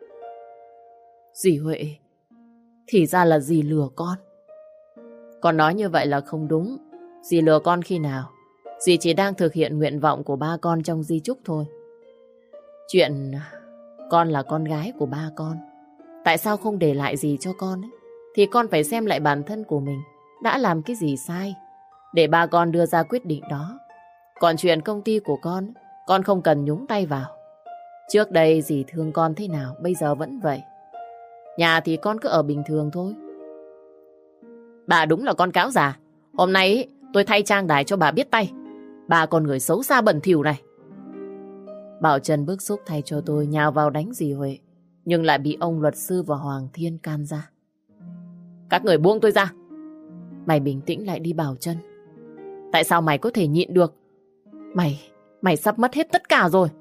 Dì Huệ, thì ra là dì lừa con. Con nói như vậy là không đúng. Dì lừa con khi nào? Dì chỉ đang thực hiện nguyện vọng của ba con trong di chúc thôi. Chuyện con là con gái của ba con, tại sao không để lại gì cho con ấy? Thì con phải xem lại bản thân của mình đã làm cái gì sai để ba con đưa ra quyết định đó. Còn chuyện công ty của con, con không cần nhúng tay vào. Trước đây dì thương con thế nào, bây giờ vẫn vậy. Nhà thì con cứ ở bình thường thôi. Bà đúng là con cáo già. Hôm nay ấy, tôi thay Trang Đài cho bà biết tay. Bà con người xấu xa bẩn thỉu này. Bảo Trân bức xúc thay cho tôi nhào vào đánh dì Huệ, nhưng lại bị ông luật sư và Hoàng Thiên can ra. Các người buông tôi ra. Mày bình tĩnh lại đi Bảo Trân. Tại sao mày có thể nhịn được? Mày, mày sắp mất hết tất cả rồi.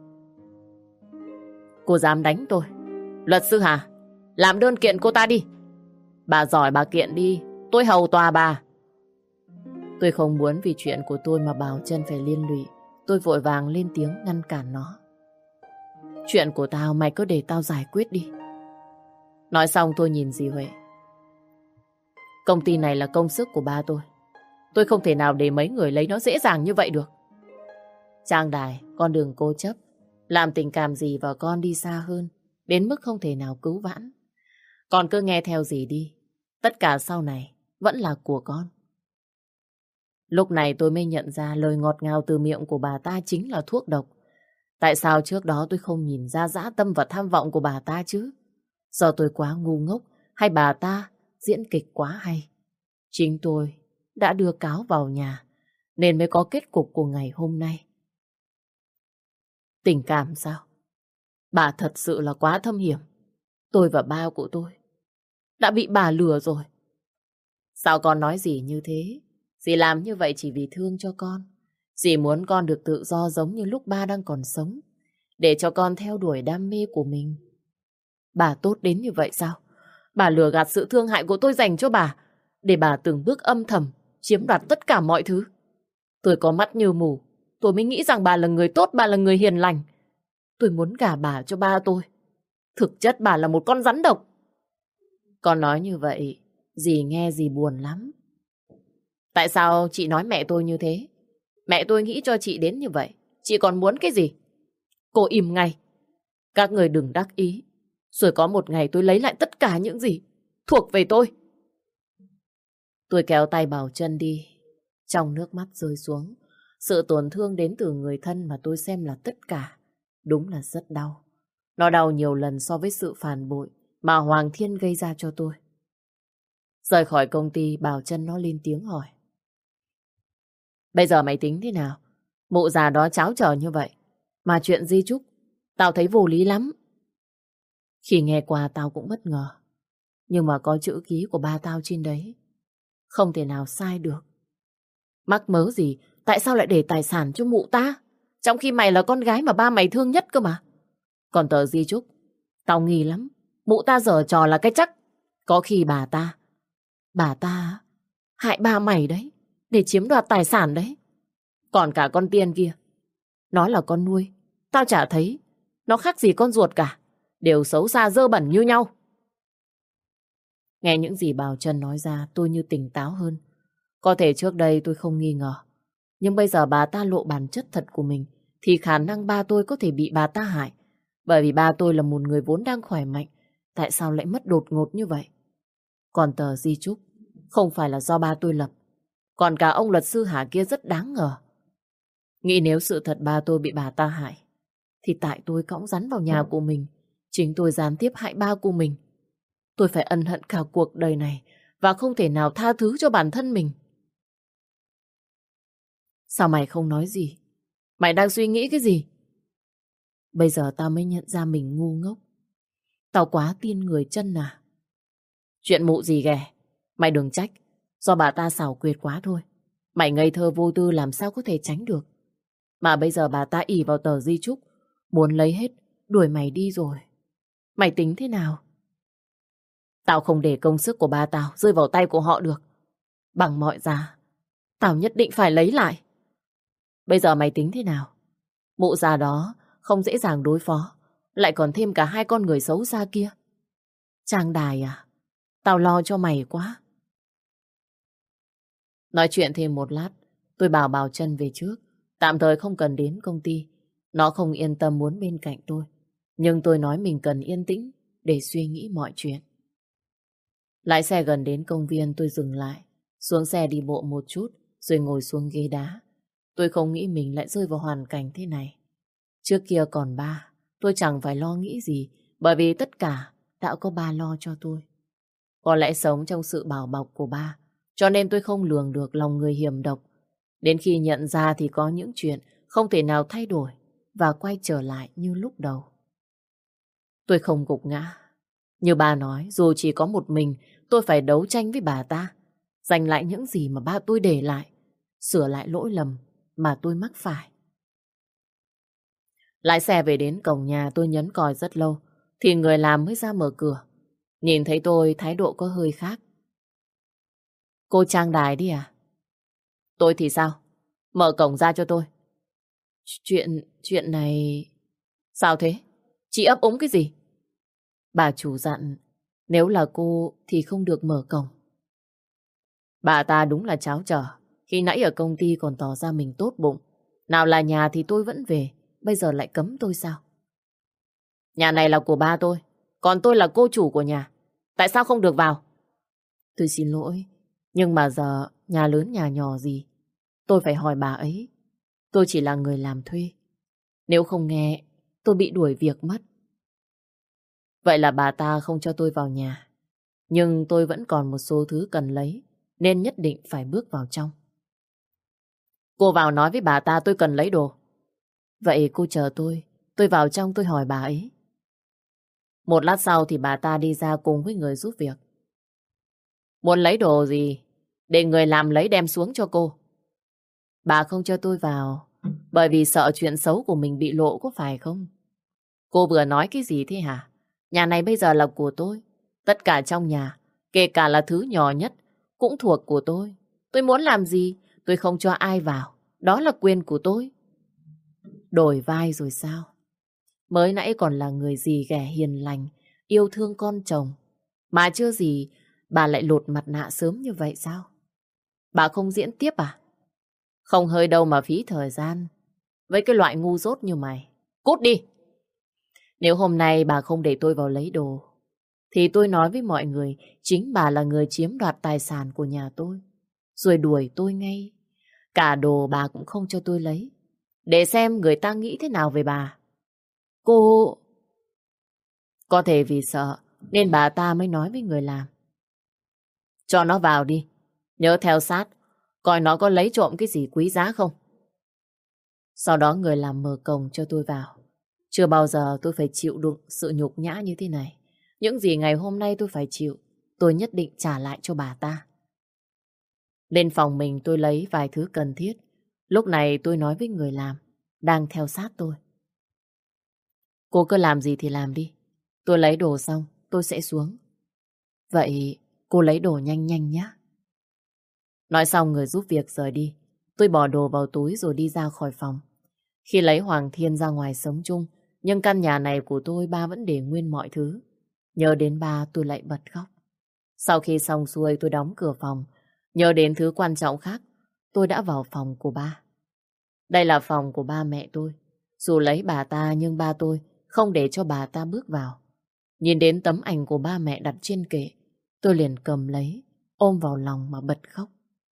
Cô dám đánh tôi. Luật sư Hà, làm đơn kiện cô ta đi. Bà giỏi bà kiện đi, tôi hầu tòa bà. Tôi không muốn vì chuyện của tôi mà Bảo Trân phải liên lụy. Tôi vội vàng lên tiếng ngăn cản nó. Chuyện của tao mày cứ để tao giải quyết đi. Nói xong tôi nhìn dì Huệ. Công ty này là công sức của ba tôi. Tôi không thể nào để mấy người lấy nó dễ dàng như vậy được. Trang Đài, con đừng cố chấp. Làm tình cảm gì vào con đi xa hơn, đến mức không thể nào cứu vãn. Con cứ nghe theo dì đi. Tất cả sau này vẫn là của con. Lúc này tôi mới nhận ra lời ngọt ngào từ miệng của bà ta chính là thuốc độc. Tại sao trước đó tôi không nhìn ra dã tâm và tham vọng của bà ta chứ? Do tôi quá ngu ngốc hay bà ta diễn kịch quá hay? Chính tôi đã đưa cáo vào nhà nên mới có kết cục của ngày hôm nay. Tình cảm sao? Bà thật sự là quá thâm hiểm. Tôi và ba của tôi đã bị bà lừa rồi. Sao con nói gì như thế? Dì làm như vậy chỉ vì thương cho con. Dì muốn con được tự do giống như lúc ba đang còn sống, để cho con theo đuổi đam mê của mình. Bà tốt đến như vậy sao? Bà lừa gạt sự thương hại của tôi dành cho bà, để bà từng bước âm thầm chiếm đoạt tất cả mọi thứ. Tôi có mắt như mù, tôi mới nghĩ rằng bà là người tốt, bà là người hiền lành. Tôi muốn gả bà cho ba tôi. Thực chất bà là một con rắn độc. Con nói như vậy, dì nghe dì buồn lắm. Tại sao chị nói mẹ tôi như thế? Mẹ tôi nghĩ cho chị đến như vậy, chị còn muốn cái gì? Cô im ngay. Các người đừng đắc ý. Rồi có một ngày tôi lấy lại tất cả những gì thuộc về tôi. Tôi kéo tay Bảo Trân đi. Trong nước mắt rơi xuống. Sự tổn thương đến từ người thân mà tôi xem là tất cả. Đúng là rất đau. Nó đau nhiều lần so với sự phản bội mà Hoàng Thiên gây ra cho tôi. Rời khỏi công ty, Bảo Trân nó lên tiếng hỏi. Bây giờ mày tính thế nào? Mụ già đó cháo trở như vậy. Mà chuyện di chúc, tao thấy vô lý lắm. Khi nghe qua tao cũng bất ngờ. Nhưng mà có chữ ký của ba tao trên đấy, không thể nào sai được. Mắc mớ gì, tại sao lại để tài sản cho mụ ta? Trong khi mày là con gái mà ba mày thương nhất cơ mà. Còn tờ di chúc, tao nghi lắm. Mụ ta giở trò là cái chắc. Có khi bà ta, bà ta hại ba mày đấy, để chiếm đoạt tài sản đấy. Còn cả con Tiên kia, nó là con nuôi. Tao chả thấy nó khác gì con ruột cả. Đều xấu xa dơ bẩn như nhau. Nghe những gì Bảo Trân nói ra, tôi như tỉnh táo hơn. Có thể trước đây tôi không nghi ngờ. Nhưng bây giờ bà ta lộ bản chất thật của mình, thì khả năng ba tôi có thể bị bà ta hại. Bởi vì ba tôi là một người vốn đang khỏe mạnh. Tại sao lại mất đột ngột như vậy? Còn tờ di chúc không phải là do ba tôi lập. Còn cả ông luật sư Hà kia rất đáng ngờ. Nghĩ nếu sự thật ba tôi bị bà ta hại, thì tại tôi cõng rắn vào nhà của mình. Chính tôi gián tiếp hại ba của mình. Tôi phải ân hận cả cuộc đời này và không thể nào tha thứ cho bản thân mình. Sao mày không nói gì? Mày đang suy nghĩ cái gì? Bây giờ tao mới nhận ra mình ngu ngốc. Tao quá tin người Trân à. Chuyện mụ gì ghẻ, mày đừng trách. Do bà ta xảo quyệt quá thôi. Mày ngây thơ vô tư làm sao có thể tránh được. Mà bây giờ bà ta ỷ vào tờ di chúc, muốn lấy hết, đuổi mày đi rồi. Mày tính thế nào? Tao không để công sức của ba tao rơi vào tay của họ được. Bằng mọi giá, tao nhất định phải lấy lại. Bây giờ mày tính thế nào? Mụ già đó không dễ dàng đối phó, lại còn thêm cả hai con người xấu xa kia. Trang Đài à, tao lo cho mày quá. Nói chuyện thêm một lát, tôi bảo Bảo Trân về trước. Tạm thời không cần đến công ty. Nó không yên tâm muốn bên cạnh tôi. Nhưng tôi nói mình cần yên tĩnh để suy nghĩ mọi chuyện. Lái xe gần đến công viên, tôi dừng lại. Xuống xe đi bộ một chút, rồi ngồi xuống ghế đá. Tôi không nghĩ mình lại rơi vào hoàn cảnh thế này. Trước kia còn ba, tôi chẳng phải lo nghĩ gì, bởi vì tất cả đã có ba lo cho tôi. Có lẽ sống trong sự bảo bọc của ba, cho nên tôi không lường được lòng người hiểm độc. Đến khi nhận ra thì có những chuyện không thể nào thay đổi và quay trở lại như lúc đầu. Tôi không gục ngã. Như bà nói, dù chỉ có một mình, tôi phải đấu tranh với bà ta, giành lại những gì mà ba tôi để lại, sửa lại lỗi lầm mà tôi mắc phải. Lái xe về đến cổng nhà, tôi nhấn còi rất lâu, thì người làm mới ra mở cửa. Nhìn thấy tôi, thái độ có hơi khác. Cô Trang Đài đi à? Tôi thì sao? Mở cổng ra cho tôi. Chuyện, chuyện này... Sao thế? Chị ấp úng cái gì? Bà chủ dặn, nếu là cô thì không được mở cổng. Bà ta đúng là cháo trở. Khi nãy ở công ty còn tỏ ra mình tốt bụng. Nào là nhà thì tôi vẫn về, bây giờ lại cấm tôi sao? Nhà này là của ba tôi, còn tôi là cô chủ của nhà. Tại sao không được vào? Tôi xin lỗi, nhưng mà giờ nhà lớn nhà nhỏ gì, tôi phải hỏi bà ấy. Tôi chỉ là người làm thuê. Nếu không nghe, tôi bị đuổi việc mất. Vậy là bà ta không cho tôi vào nhà. Nhưng tôi vẫn còn một số thứ cần lấy, nên nhất định phải bước vào trong. Cô vào nói với bà ta tôi cần lấy đồ. Vậy cô chờ tôi, tôi vào trong tôi hỏi bà ấy. Một lát sau thì bà ta đi ra cùng với người giúp việc. Muốn lấy đồ gì? Để người làm lấy đem xuống cho cô. Bà không cho tôi vào, bởi vì sợ chuyện xấu của mình bị lộ có phải không? Cô vừa nói cái gì thế hả? Nhà này bây giờ là của tôi. Tất cả trong nhà, kể cả là thứ nhỏ nhất, cũng thuộc của tôi. Tôi muốn làm gì, tôi không cho ai vào. Đó là quyền của tôi. Đổi vai rồi sao? Mới nãy còn là người dì ghẻ hiền lành, yêu thương con chồng. Mà chưa gì, bà lại lột mặt nạ sớm như vậy sao? Bà không diễn tiếp à? Không hơi đâu mà phí thời gian. Với cái loại ngu dốt như mày. Cút đi! Nếu hôm nay bà không để tôi vào lấy đồ, thì tôi nói với mọi người chính bà là người chiếm đoạt tài sản của nhà tôi. Rồi đuổi tôi ngay. Cả đồ bà cũng không cho tôi lấy. Để xem người ta nghĩ thế nào về bà. Cô... Có thể vì sợ nên bà ta mới nói với người làm. Cho nó vào đi. Nhớ theo sát. Coi nó có lấy trộm cái gì quý giá không. Sau đó người làm mở cổng cho tôi vào. Chưa bao giờ tôi phải chịu đựng sự nhục nhã như thế này. Những gì ngày hôm nay tôi phải chịu, tôi nhất định trả lại cho bà ta. Lên phòng mình tôi lấy vài thứ cần thiết. Lúc này tôi nói với người làm, đang theo sát tôi. Cô cứ làm gì thì làm đi. Tôi lấy đồ xong, tôi sẽ xuống. Vậy cô lấy đồ nhanh nhanh nhé. Nói xong người giúp việc rời đi. Tôi bỏ đồ vào túi rồi đi ra khỏi phòng. Khi lấy Hoàng Thiên ra ngoài sống chung, nhưng căn nhà này của tôi ba vẫn để nguyên mọi thứ. Nhớ đến ba tôi lại bật khóc. Sau khi xong xuôi tôi đóng cửa phòng. Nhớ đến thứ quan trọng khác, tôi đã vào phòng của ba. Đây là phòng của ba mẹ tôi. Dù lấy bà ta nhưng ba tôi không để cho bà ta bước vào. Nhìn đến tấm ảnh của ba mẹ đặt trên kệ, tôi liền cầm lấy, ôm vào lòng mà bật khóc.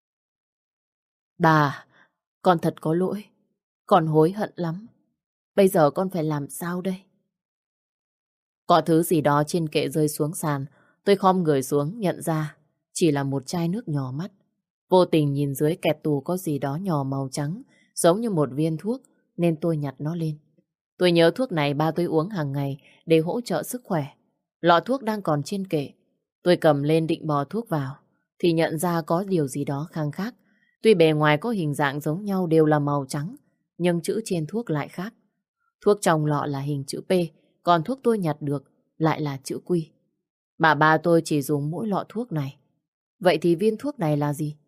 Bà, con thật có lỗi. Con hối hận lắm. Bây giờ con phải làm sao đây? Có thứ gì đó trên kệ rơi xuống sàn. Tôi khom người xuống nhận ra chỉ là một chai nước nhỏ mắt. Vô tình nhìn dưới kẹp tủ có gì đó nhỏ màu trắng, giống như một viên thuốc, nên tôi nhặt nó lên. Tôi nhớ thuốc này ba tôi uống hàng ngày để hỗ trợ sức khỏe. Lọ thuốc đang còn trên kệ. Tôi cầm lên định bò thuốc vào, thì nhận ra có điều gì đó khang khác. Tuy bề ngoài có hình dạng giống nhau đều là màu trắng, nhưng chữ trên thuốc lại khác. Thuốc trong lọ là hình chữ P, còn thuốc tôi nhặt được lại là chữ Q. Mà ba tôi chỉ dùng mỗi lọ thuốc này. Vậy thì viên thuốc này là gì?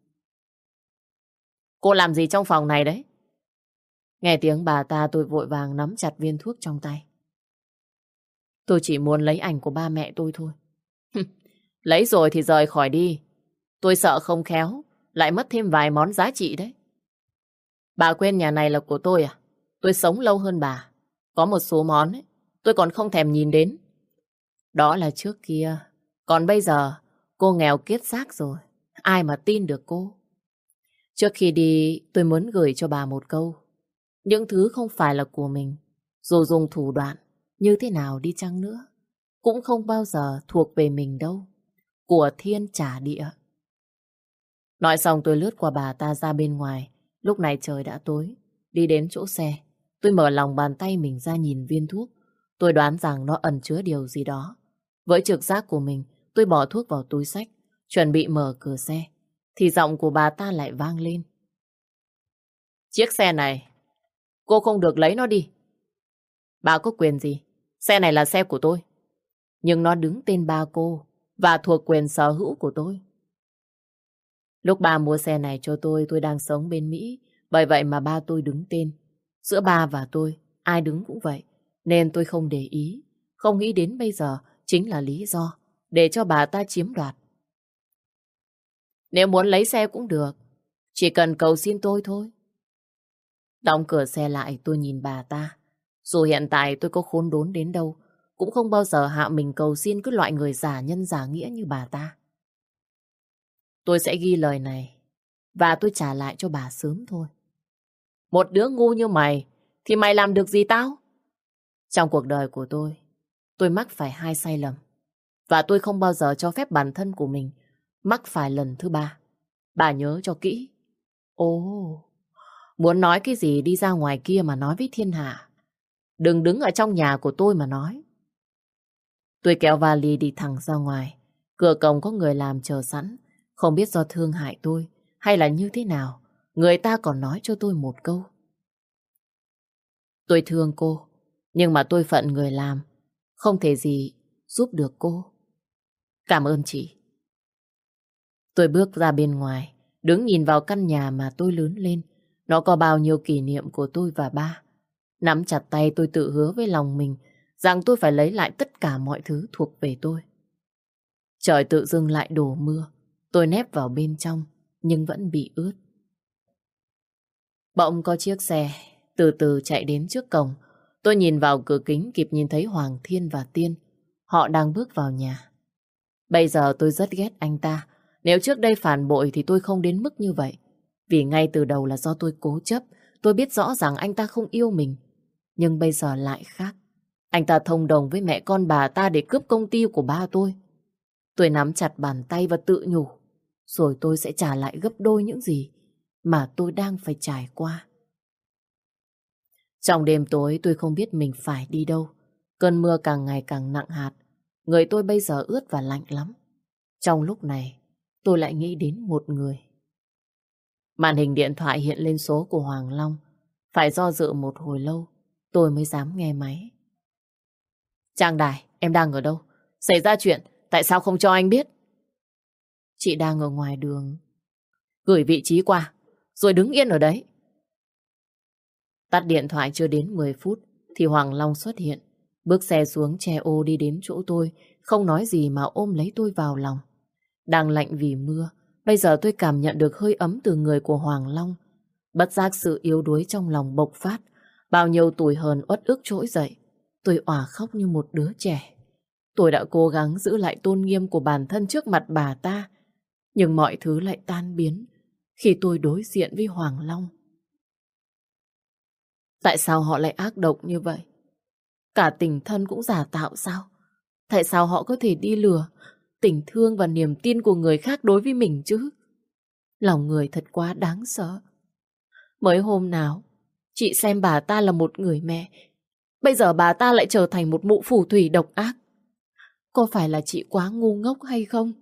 Cô làm gì trong phòng này đấy? Nghe tiếng bà ta tôi vội vàng nắm chặt viên thuốc trong tay. Tôi chỉ muốn lấy ảnh của ba mẹ tôi thôi. Lấy rồi thì rời khỏi đi. Tôi sợ không khéo, lại mất thêm vài món giá trị đấy. Bà quên nhà này là của tôi à? Tôi sống lâu hơn bà. Có một số món ấy, tôi còn không thèm nhìn đến. Đó là trước kia. Còn bây giờ, cô nghèo kiết xác rồi. Ai mà tin được cô? Trước khi đi, tôi muốn gửi cho bà một câu. Những thứ không phải là của mình, dù dùng thủ đoạn như thế nào đi chăng nữa, cũng không bao giờ thuộc về mình đâu. Của thiên trả địa. Nói xong tôi lướt qua bà ta ra bên ngoài. Lúc này trời đã tối. Đi đến chỗ xe, tôi mở lòng bàn tay mình ra nhìn viên thuốc. Tôi đoán rằng nó ẩn chứa điều gì đó. Với trực giác của mình, tôi bỏ thuốc vào túi xách, chuẩn bị mở cửa xe, thì giọng của bà ta lại vang lên. Chiếc xe này, cô không được lấy nó đi. Bà có quyền gì? Xe này là xe của tôi. Nhưng nó đứng tên ba cô và thuộc quyền sở hữu của tôi. Lúc ba mua xe này cho tôi, tôi đang sống bên Mỹ. Bởi vậy mà ba tôi đứng tên. Giữa ba và tôi, ai đứng cũng vậy. Nên tôi không để ý. Không nghĩ đến bây giờ chính là lý do để cho bà ta chiếm đoạt. Nếu muốn lấy xe cũng được. Chỉ cần cầu xin tôi thôi. Đóng cửa xe lại tôi nhìn bà ta. Dù hiện tại tôi có khốn đốn đến đâu, cũng không bao giờ hạ mình cầu xin cái loại người giả nhân giả nghĩa như bà ta. Tôi sẽ ghi lời này và tôi trả lại cho bà sớm thôi. Một đứa ngu như mày thì mày làm được gì tao? Trong cuộc đời của tôi, tôi mắc phải hai sai lầm. Và tôi không bao giờ cho phép bản thân của mình mắc phải lần thứ ba. Bà nhớ cho kỹ. Ồ, muốn nói cái gì đi ra ngoài kia mà nói với thiên hạ. Đừng đứng ở trong nhà của tôi mà nói. Tôi kéo vali đi thẳng ra ngoài. Cửa cổng có người làm chờ sẵn. Không biết do thương hại tôi hay là như thế nào, người ta còn nói cho tôi một câu. Tôi thương cô, nhưng mà tôi phận người làm, không thể gì giúp được cô. Cảm ơn chị. Tôi bước ra bên ngoài, đứng nhìn vào căn nhà mà tôi lớn lên. Nó có bao nhiêu kỷ niệm của tôi và ba. Nắm chặt tay tôi tự hứa với lòng mình rằng tôi phải lấy lại tất cả mọi thứ thuộc về tôi. Trời tự dưng lại đổ mưa. Tôi nép vào bên trong, nhưng vẫn bị ướt. Bỗng có chiếc xe từ từ chạy đến trước cổng. Tôi nhìn vào cửa kính kịp nhìn thấy Hoàng Thiên và Tiên. Họ đang bước vào nhà. Bây giờ tôi rất ghét anh ta. Nếu trước đây phản bội thì tôi không đến mức như vậy. Vì ngay từ đầu là do tôi cố chấp. Tôi biết rõ rằng anh ta không yêu mình. Nhưng bây giờ lại khác. Anh ta thông đồng với mẹ con bà ta để cướp công ty của ba tôi. Tôi nắm chặt bàn tay và tự nhủ. Rồi tôi sẽ trả lại gấp đôi những gì mà tôi đang phải trải qua. Trong đêm tối tôi không biết mình phải đi đâu. Cơn mưa càng ngày càng nặng hạt. Người tôi bây giờ ướt và lạnh lắm. Trong lúc này tôi lại nghĩ đến một người. Màn hình điện thoại hiện lên số của Hoàng Long. Phải do dự một hồi lâu tôi mới dám nghe máy. Trang Đài, em đang ở đâu? Xảy ra chuyện, tại sao không cho anh biết? Chị đang ở ngoài đường. Gửi vị trí qua, rồi đứng yên ở đấy. Tắt điện thoại chưa đến mười phút thì Hoàng Long xuất hiện. Bước xe xuống che ô đi đến chỗ tôi, không nói gì mà ôm lấy tôi vào lòng. Đang lạnh vì mưa, bây giờ tôi cảm nhận được hơi ấm từ người của Hoàng Long. Bất giác sự yếu đuối trong lòng bộc phát, bao nhiêu tủi hờn uất ức trỗi dậy. Tôi òa khóc như một đứa trẻ. Tôi đã cố gắng giữ lại tôn nghiêm của bản thân trước mặt bà ta, nhưng mọi thứ lại tan biến khi tôi đối diện với Hoàng Long. Tại sao họ lại ác độc như vậy? Cả tình thân cũng giả tạo sao? Tại sao họ có thể đi lừa tình thương và niềm tin của người khác đối với mình chứ? Lòng người thật quá đáng sợ. Mới hôm nào chị xem bà ta là một người mẹ, bây giờ bà ta lại trở thành một mụ phù thủy độc ác. Có phải là chị quá ngu ngốc hay không?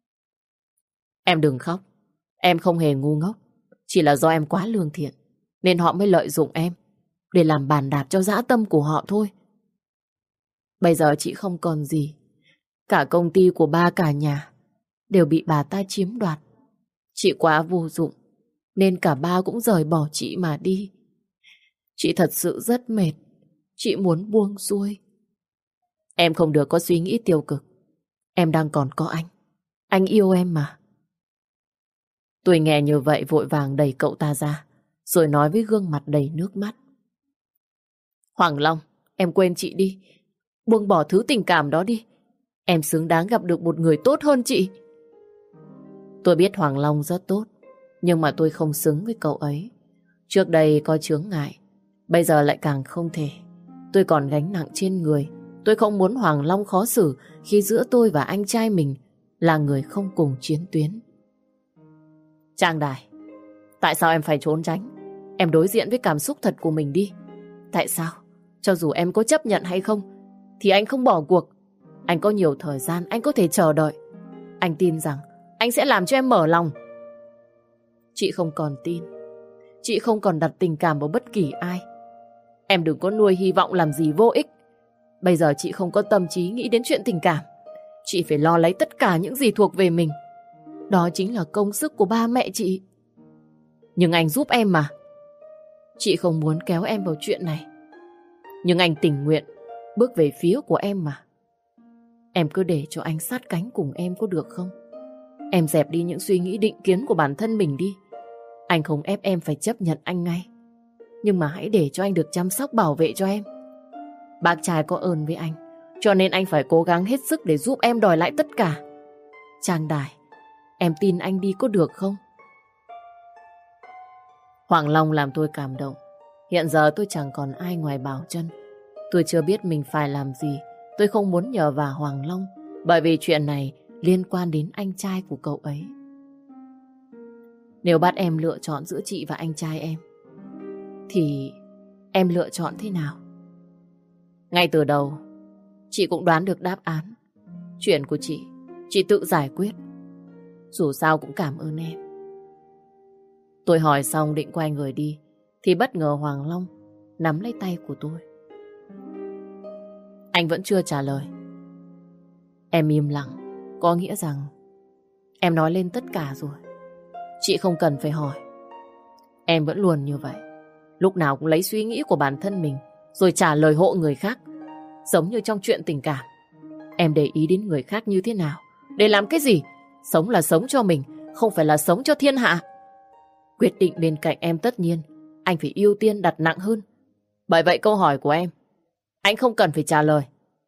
Em đừng khóc. Em không hề ngu ngốc. Chỉ là do em quá lương thiện nên họ mới lợi dụng em để làm bàn đạp cho dã tâm của họ thôi. Bây giờ chị không còn gì. Cả công ty của ba cả nhà đều bị bà ta chiếm đoạt. Chị quá vô dụng nên cả ba cũng rời bỏ chị mà đi. Chị thật sự rất mệt. Chị muốn buông xuôi. Em không được có suy nghĩ tiêu cực. Em đang còn có anh. Anh yêu em mà. Tôi nghe như vậy vội vàng đẩy cậu ta ra, rồi nói với gương mặt đầy nước mắt. Hoàng Long, em quên chị đi. Buông bỏ thứ tình cảm đó đi. Em xứng đáng gặp được một người tốt hơn chị. Tôi biết Hoàng Long rất tốt, nhưng mà tôi không xứng với cậu ấy. Trước đây có chướng ngại, bây giờ lại càng không thể. Tôi còn gánh nặng trên người. Tôi không muốn Hoàng Long khó xử khi giữa tôi và anh trai mình là người không cùng chiến tuyến. Trang Đài, tại sao em phải trốn tránh? Em đối diện với cảm xúc thật của mình đi. Tại sao? Cho dù em có chấp nhận hay không thì anh không bỏ cuộc. Anh có nhiều thời gian, anh có thể chờ đợi. Anh tin rằng anh sẽ làm cho em mở lòng. Chị không còn tin. Chị không còn đặt tình cảm vào bất kỳ ai. Em đừng có nuôi hy vọng làm gì vô ích. Bây giờ chị không có tâm trí nghĩ đến chuyện tình cảm. Chị phải lo lấy tất cả những gì thuộc về mình. Đó chính là công sức của ba mẹ chị. Nhưng anh giúp em mà. Chị không muốn kéo em vào chuyện này, nhưng anh tình nguyện bước về phía của em mà. Em cứ để cho anh sát cánh cùng em có được không? Em dẹp đi những suy nghĩ định kiến của bản thân mình đi. Anh không ép em phải chấp nhận anh ngay, nhưng mà hãy để cho anh được chăm sóc bảo vệ cho em. Bác trai có ơn với anh, cho nên anh phải cố gắng hết sức để giúp em đòi lại tất cả. Trang Đài, em tin anh đi có được không? Hoàng Long làm tôi cảm động. Hiện giờ tôi chẳng còn ai ngoài Bảo Trân. Tôi chưa biết mình phải làm gì. Tôi không muốn nhờ vả Hoàng Long, bởi vì chuyện này liên quan đến anh trai của cậu ấy. Nếu bắt em lựa chọn giữa chị và anh trai em, thì em lựa chọn thế nào? Ngay từ đầu, chị cũng đoán được đáp án. Chuyện của chị, chị tự giải quyết. Dù sao cũng cảm ơn em. Tôi hỏi xong định quay người đi, thì bất ngờ Hoàng Long nắm lấy tay của tôi. Anh vẫn chưa trả lời. Em im lặng, có nghĩa rằng em nói lên tất cả rồi. Chị không cần phải hỏi. Em vẫn luôn như vậy, lúc nào cũng lấy suy nghĩ của bản thân mình rồi trả lời hộ người khác. Giống như trong chuyện tình cảm, em để ý đến người khác như thế nào, để làm cái gì? Sống là sống cho mình, không phải là sống cho thiên hạ. Quyết định bên cạnh em tất nhiên anh phải ưu tiên đặt nặng hơn. Bởi vậy câu hỏi của em, anh không cần phải trả lời.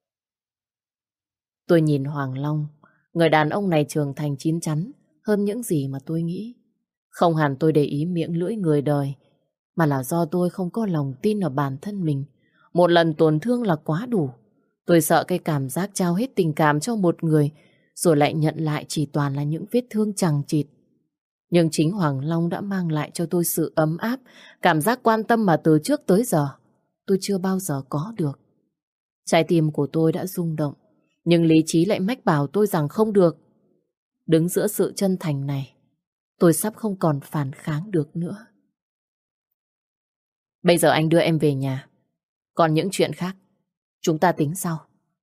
Tôi nhìn Hoàng Long, người đàn ông này trưởng thành chín chắn hơn những gì mà tôi nghĩ. Không hẳn tôi để ý miệng lưỡi người đời, mà là do tôi không có lòng tin ở bản thân mình. Một lần tổn thương là quá đủ. Tôi sợ cái cảm giác trao hết tình cảm cho một người, rồi lại nhận lại chỉ toàn là những vết thương chằng chịt. Nhưng chính Hoàng Long đã mang lại cho tôi sự ấm áp, cảm giác quan tâm mà từ trước tới giờ tôi chưa bao giờ có được. Trái tim của tôi đã rung động, nhưng lý trí lại mách bảo tôi rằng không được. Đứng giữa sự chân thành này, tôi sắp không còn phản kháng được nữa. Bây giờ anh đưa em về nhà, còn những chuyện khác chúng ta tính sau.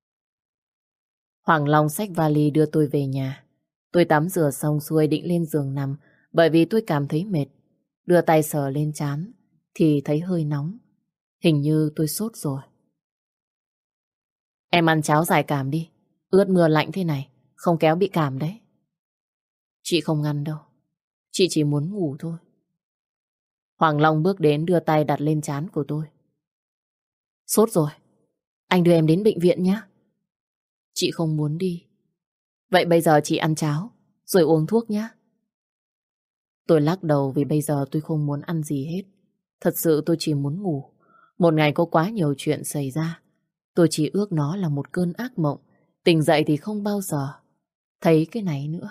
Hoàng Long xách vali đưa tôi về nhà. Tôi tắm rửa xong xuôi định lên giường nằm, bởi vì tôi cảm thấy mệt. Đưa tay sờ lên trán thì thấy hơi nóng. Hình như tôi sốt rồi. Em ăn cháo giải cảm đi. Ướt mưa lạnh thế này, không kéo bị cảm đấy. Chị không ngăn đâu. Chị chỉ muốn ngủ thôi. Hoàng Long bước đến đưa tay đặt lên trán của tôi. Sốt rồi. Anh đưa em đến bệnh viện nhé. Chị không muốn đi. Vậy bây giờ chị ăn cháo, rồi uống thuốc nhé. Tôi lắc đầu vì bây giờ tôi không muốn ăn gì hết. Thật sự tôi chỉ muốn ngủ. Một ngày có quá nhiều chuyện xảy ra. Tôi chỉ ước nó là một cơn ác mộng. Tỉnh dậy thì không bao giờ thấy cái này nữa.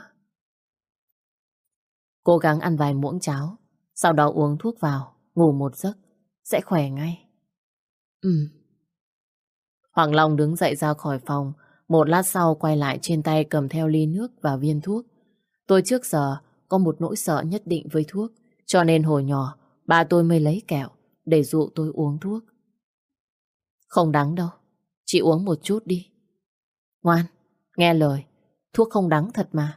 Cố gắng ăn vài muỗng cháo, sau đó uống thuốc vào, ngủ một giấc, sẽ khỏe ngay. Ừ. Hoàng Long đứng dậy ra khỏi phòng. Một lát sau quay lại trên tay cầm theo ly nước và viên thuốc. Tôi trước giờ có một nỗi sợ nhất định với thuốc, cho nên hồi nhỏ ba tôi mới lấy kẹo để dụ tôi uống thuốc. Không đắng đâu, chị uống một chút đi. Ngoan, nghe lời, thuốc không đắng thật mà.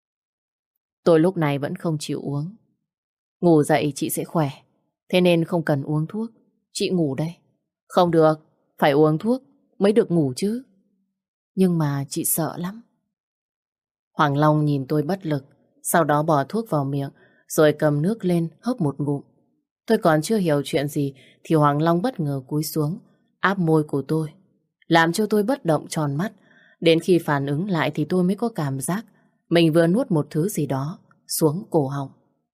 Tôi lúc này vẫn không chịu uống. Ngủ dậy chị sẽ khỏe, thế nên không cần uống thuốc. Chị ngủ đây. Không được, phải uống thuốc mới được ngủ chứ. Nhưng mà chị sợ lắm. Hoàng Long nhìn tôi bất lực, sau đó bỏ thuốc vào miệng, rồi cầm nước lên hớp một ngụm. Tôi còn chưa hiểu chuyện gì thì Hoàng Long bất ngờ cúi xuống, áp môi của tôi, làm cho tôi bất động tròn mắt. Đến khi phản ứng lại thì tôi mới có cảm giác mình vừa nuốt một thứ gì đó xuống cổ họng.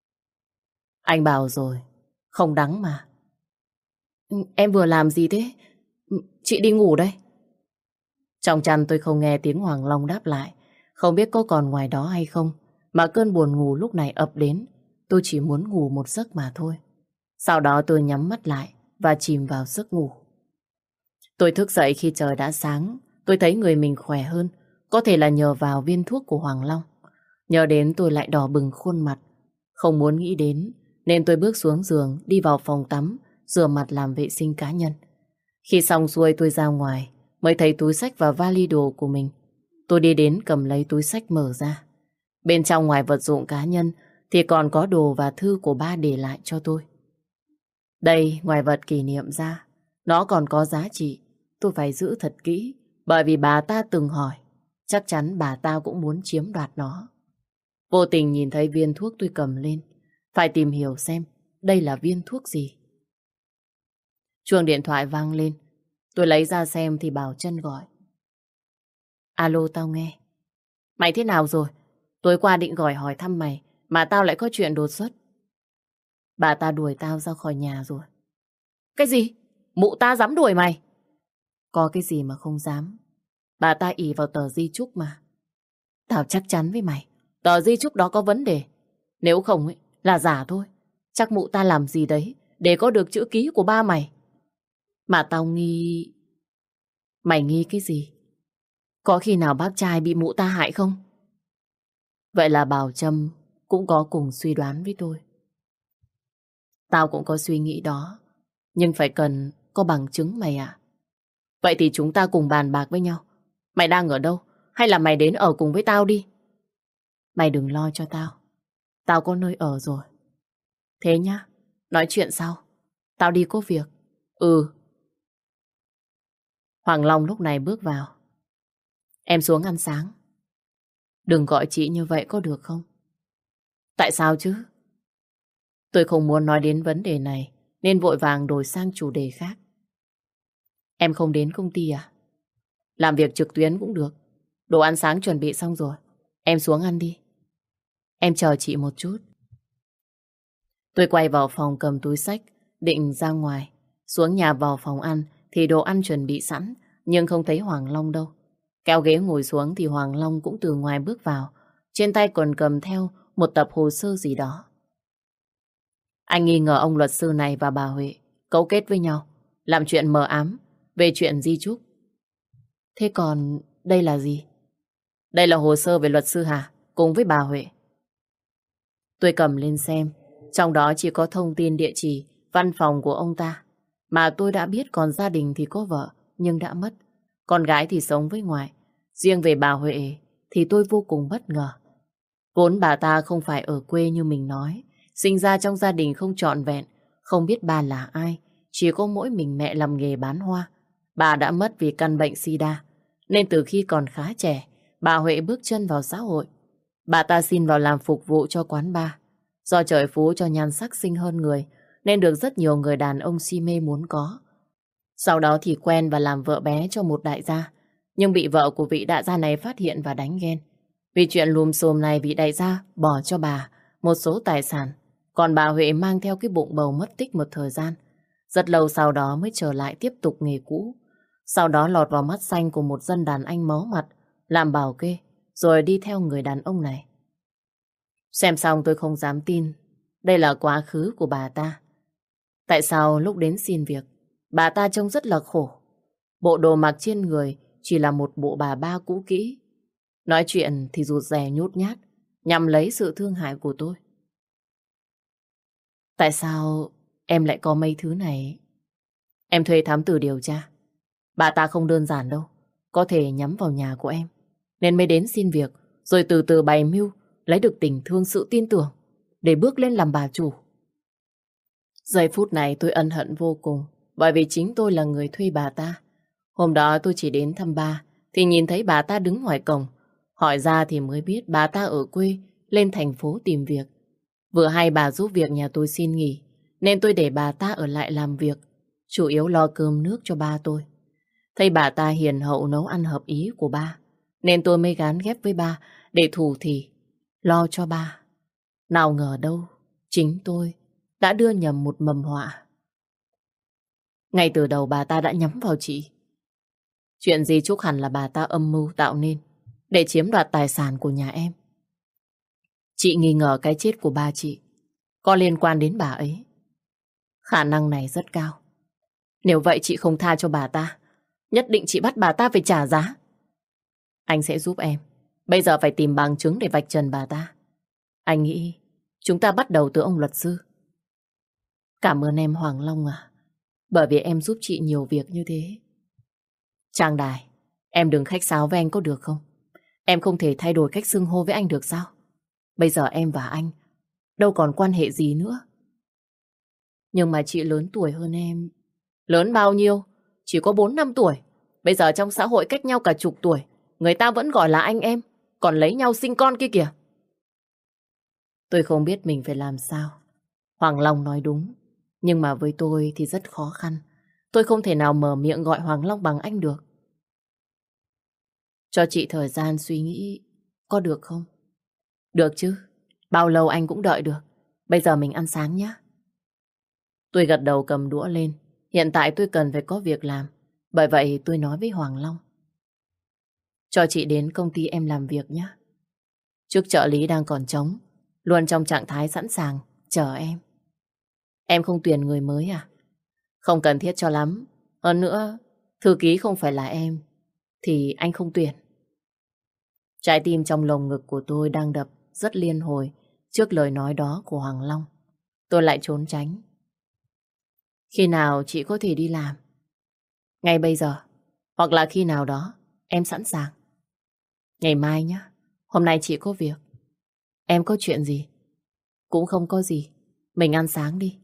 Anh bảo rồi, không đắng mà. Em vừa làm gì thế? Chị đi ngủ đây. Trong chăn tôi không nghe tiếng Hoàng Long đáp lại. Không biết có còn ngoài đó hay không, mà cơn buồn ngủ lúc này ập đến. Tôi chỉ muốn ngủ một giấc mà thôi. Sau đó tôi nhắm mắt lại và chìm vào giấc ngủ. Tôi thức dậy khi trời đã sáng. Tôi thấy người mình khỏe hơn, có thể là nhờ vào viên thuốc của Hoàng Long. Nhớ đến tôi lại đỏ bừng khuôn mặt. Không muốn nghĩ đến, nên tôi bước xuống giường, đi vào phòng tắm, rửa mặt làm vệ sinh cá nhân. Khi xong xuôi tôi ra ngoài, mới thấy túi xách và vali đồ của mình. Tôi đi đến cầm lấy túi xách mở ra. Bên trong ngoài vật dụng cá nhân thì còn có đồ và thư của ba để lại cho tôi. Đây, ngoài vật kỷ niệm ra, nó còn có giá trị. Tôi phải giữ thật kỹ, bởi vì bà ta từng hỏi. Chắc chắn bà ta cũng muốn chiếm đoạt nó. Vô tình nhìn thấy viên thuốc tôi cầm lên, phải tìm hiểu xem đây là viên thuốc gì. Chuông điện thoại vang lên. Tôi lấy ra xem thì Bảo Trân gọi. Alo, tao nghe. Mày thế nào rồi? Tối qua định gọi hỏi thăm mày, mà tao lại có chuyện đột xuất. Bà ta đuổi tao ra khỏi nhà rồi. Cái gì? Mụ ta dám đuổi mày? Có cái gì mà không dám. Bà ta ỷ vào tờ di chúc mà. Tao chắc chắn với mày, tờ di chúc đó có vấn đề. Nếu không ấy, là giả thôi. Chắc mụ ta làm gì đấy để có được chữ ký của ba mày. Mà tao nghi... Mày nghi cái gì? Có khi nào bác trai bị mụ ta hại không? Vậy là Bảo Trâm cũng có cùng suy đoán với tôi. Tao cũng có suy nghĩ đó, nhưng phải cần có bằng chứng mày ạ. Vậy thì chúng ta cùng bàn bạc với nhau. Mày đang ở đâu? Hay là mày đến ở cùng với tao đi? Mày đừng lo cho tao. Tao có nơi ở rồi. Thế nhá, nói chuyện sau. Tao đi có việc. Ừ. Hoàng Long lúc này bước vào. Em xuống ăn sáng. Đừng gọi chị như vậy có được không? Tại sao chứ? Tôi không muốn nói đến vấn đề này nên vội vàng đổi sang chủ đề khác. Em không đến công ty à? Làm việc trực tuyến cũng được. Đồ ăn sáng chuẩn bị xong rồi. Em xuống ăn đi. Em chờ chị một chút. Tôi quay vào phòng cầm túi xách, định ra ngoài. Xuống nhà vào phòng ăn thì đồ ăn chuẩn bị sẵn, nhưng không thấy Hoàng Long đâu. Kéo ghế ngồi xuống thì Hoàng Long cũng từ ngoài bước vào. Trên tay còn cầm theo một tập hồ sơ gì đó. Anh nghi ngờ ông luật sư này và bà Huệ cấu kết với nhau, làm chuyện mờ ám về chuyện di chúc. Thế còn đây là gì? Đây là hồ sơ về luật sư Hà cùng với bà Huệ. Tôi cầm lên xem, trong đó chỉ có thông tin địa chỉ văn phòng của ông ta. Mà tôi đã biết còn gia đình thì có vợ nhưng đã mất. Con gái thì sống với ngoại. Riêng về bà Huệ thì tôi vô cùng bất ngờ. Vốn bà ta không phải ở quê như mình nói. Sinh ra trong gia đình không trọn vẹn. Không biết bà là ai. Chỉ có mỗi mình mẹ làm nghề bán hoa. Bà đã mất vì căn bệnh sida. Nên từ khi còn khá trẻ, bà Huệ bước chân vào xã hội. Bà ta xin vào làm phục vụ cho quán bar. Do trời phú cho nhan sắc xinh hơn người, nên được rất nhiều người đàn ông si mê muốn có. Sau đó thì quen và làm vợ bé cho một đại gia. Nhưng bị vợ của vị đại gia này phát hiện và đánh ghen. Vì chuyện lùm xùm này, vị đại gia bỏ cho bà một số tài sản. Còn bà Huệ mang theo cái bụng bầu mất tích một thời gian. Rất lâu sau đó mới trở lại tiếp tục nghề cũ. Sau đó lọt vào mắt xanh của một dân đàn anh máu mặt, làm bảo kê, rồi đi theo người đàn ông này. Xem xong tôi không dám tin đây là quá khứ của bà ta. Tại sao lúc đến xin việc, bà ta trông rất là khổ. Bộ đồ mặc trên người chỉ là một bộ bà ba cũ kỹ. Nói chuyện thì rụt rè nhút nhát, nhằm lấy sự thương hại của tôi. Tại sao em lại có mấy thứ này? Em thuê thám tử điều tra. Bà ta không đơn giản đâu, có thể nhắm vào nhà của em. Nên mới đến xin việc, rồi từ từ bày mưu, lấy được tình thương sự tin tưởng, để bước lên làm bà chủ. Giây phút này tôi ân hận vô cùng, bởi vì chính tôi là người thuê bà ta. Hôm đó tôi chỉ đến thăm ba, thì nhìn thấy bà ta đứng ngoài cổng. Hỏi ra thì mới biết bà ta ở quê, lên thành phố tìm việc. Vừa hay bà giúp việc nhà tôi xin nghỉ, nên tôi để bà ta ở lại làm việc, chủ yếu lo cơm nước cho ba tôi. Thấy bà ta hiền hậu nấu ăn hợp ý của ba, nên tôi mới gán ghép với ba để thủ thỉ, lo cho ba. Nào ngờ đâu, chính tôi đã đưa nhầm một mầm họa. Ngay từ đầu bà ta đã nhắm vào chị. Chuyện gì Trúc hẳn là bà ta âm mưu tạo nên để chiếm đoạt tài sản của nhà em. Chị nghi ngờ cái chết của ba chị có liên quan đến bà ấy. Khả năng này rất cao. Nếu vậy chị không tha cho bà ta, nhất định chị bắt bà ta phải trả giá. Anh sẽ giúp em. Bây giờ phải tìm bằng chứng để vạch trần bà ta. Anh nghĩ chúng ta bắt đầu từ ông luật sư. Cảm ơn em Hoàng Long à, bởi vì em giúp chị nhiều việc như thế. Trang Đài, em đừng khách sáo với anh có được không? Em không thể thay đổi cách xưng hô với anh được sao? Bây giờ em và anh đâu còn quan hệ gì nữa. Nhưng mà chị lớn tuổi hơn em. Lớn bao nhiêu? Chỉ có bốn năm tuổi. Bây giờ trong xã hội cách nhau cả chục tuổi, người ta vẫn gọi là anh em, còn lấy nhau sinh con kia kìa. Tôi không biết mình phải làm sao. Hoàng Long nói đúng, nhưng mà với tôi thì rất khó khăn. Tôi không thể nào mở miệng gọi Hoàng Long bằng anh được. Cho chị thời gian suy nghĩ, có được không? Được chứ, bao lâu anh cũng đợi được. Bây giờ mình ăn sáng nhé. Tôi gật đầu cầm đũa lên. Hiện tại tôi cần phải có việc làm. Bởi vậy tôi nói với Hoàng Long. Cho chị đến công ty em làm việc nhé. Chức trợ lý đang còn trống, luôn trong trạng thái sẵn sàng, chờ em. Em không tuyển người mới à? Không cần thiết cho lắm. Hơn nữa, thư ký không phải là em, thì anh không tuyển. Trái tim trong lồng ngực của tôi đang đập rất liên hồi trước lời nói đó của Hoàng Long. Tôi lại trốn tránh. Khi nào chị có thể đi làm? Ngay bây giờ, hoặc là khi nào đó, em sẵn sàng. Ngày mai nhé, hôm nay chị có việc. Em có chuyện gì? Cũng không có gì, mình ăn sáng đi.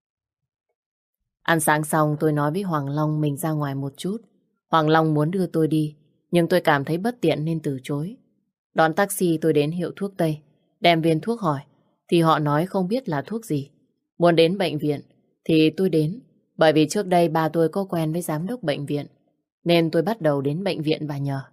Ăn sáng xong tôi nói với Hoàng Long mình ra ngoài một chút. Hoàng Long muốn đưa tôi đi, nhưng tôi cảm thấy bất tiện nên từ chối. Đón taxi tôi đến hiệu thuốc Tây, đem viên thuốc hỏi, thì họ nói không biết là thuốc gì. Muốn đến bệnh viện, thì tôi đến, bởi vì trước đây ba tôi có quen với giám đốc bệnh viện, nên tôi bắt đầu đến bệnh viện và nhờ.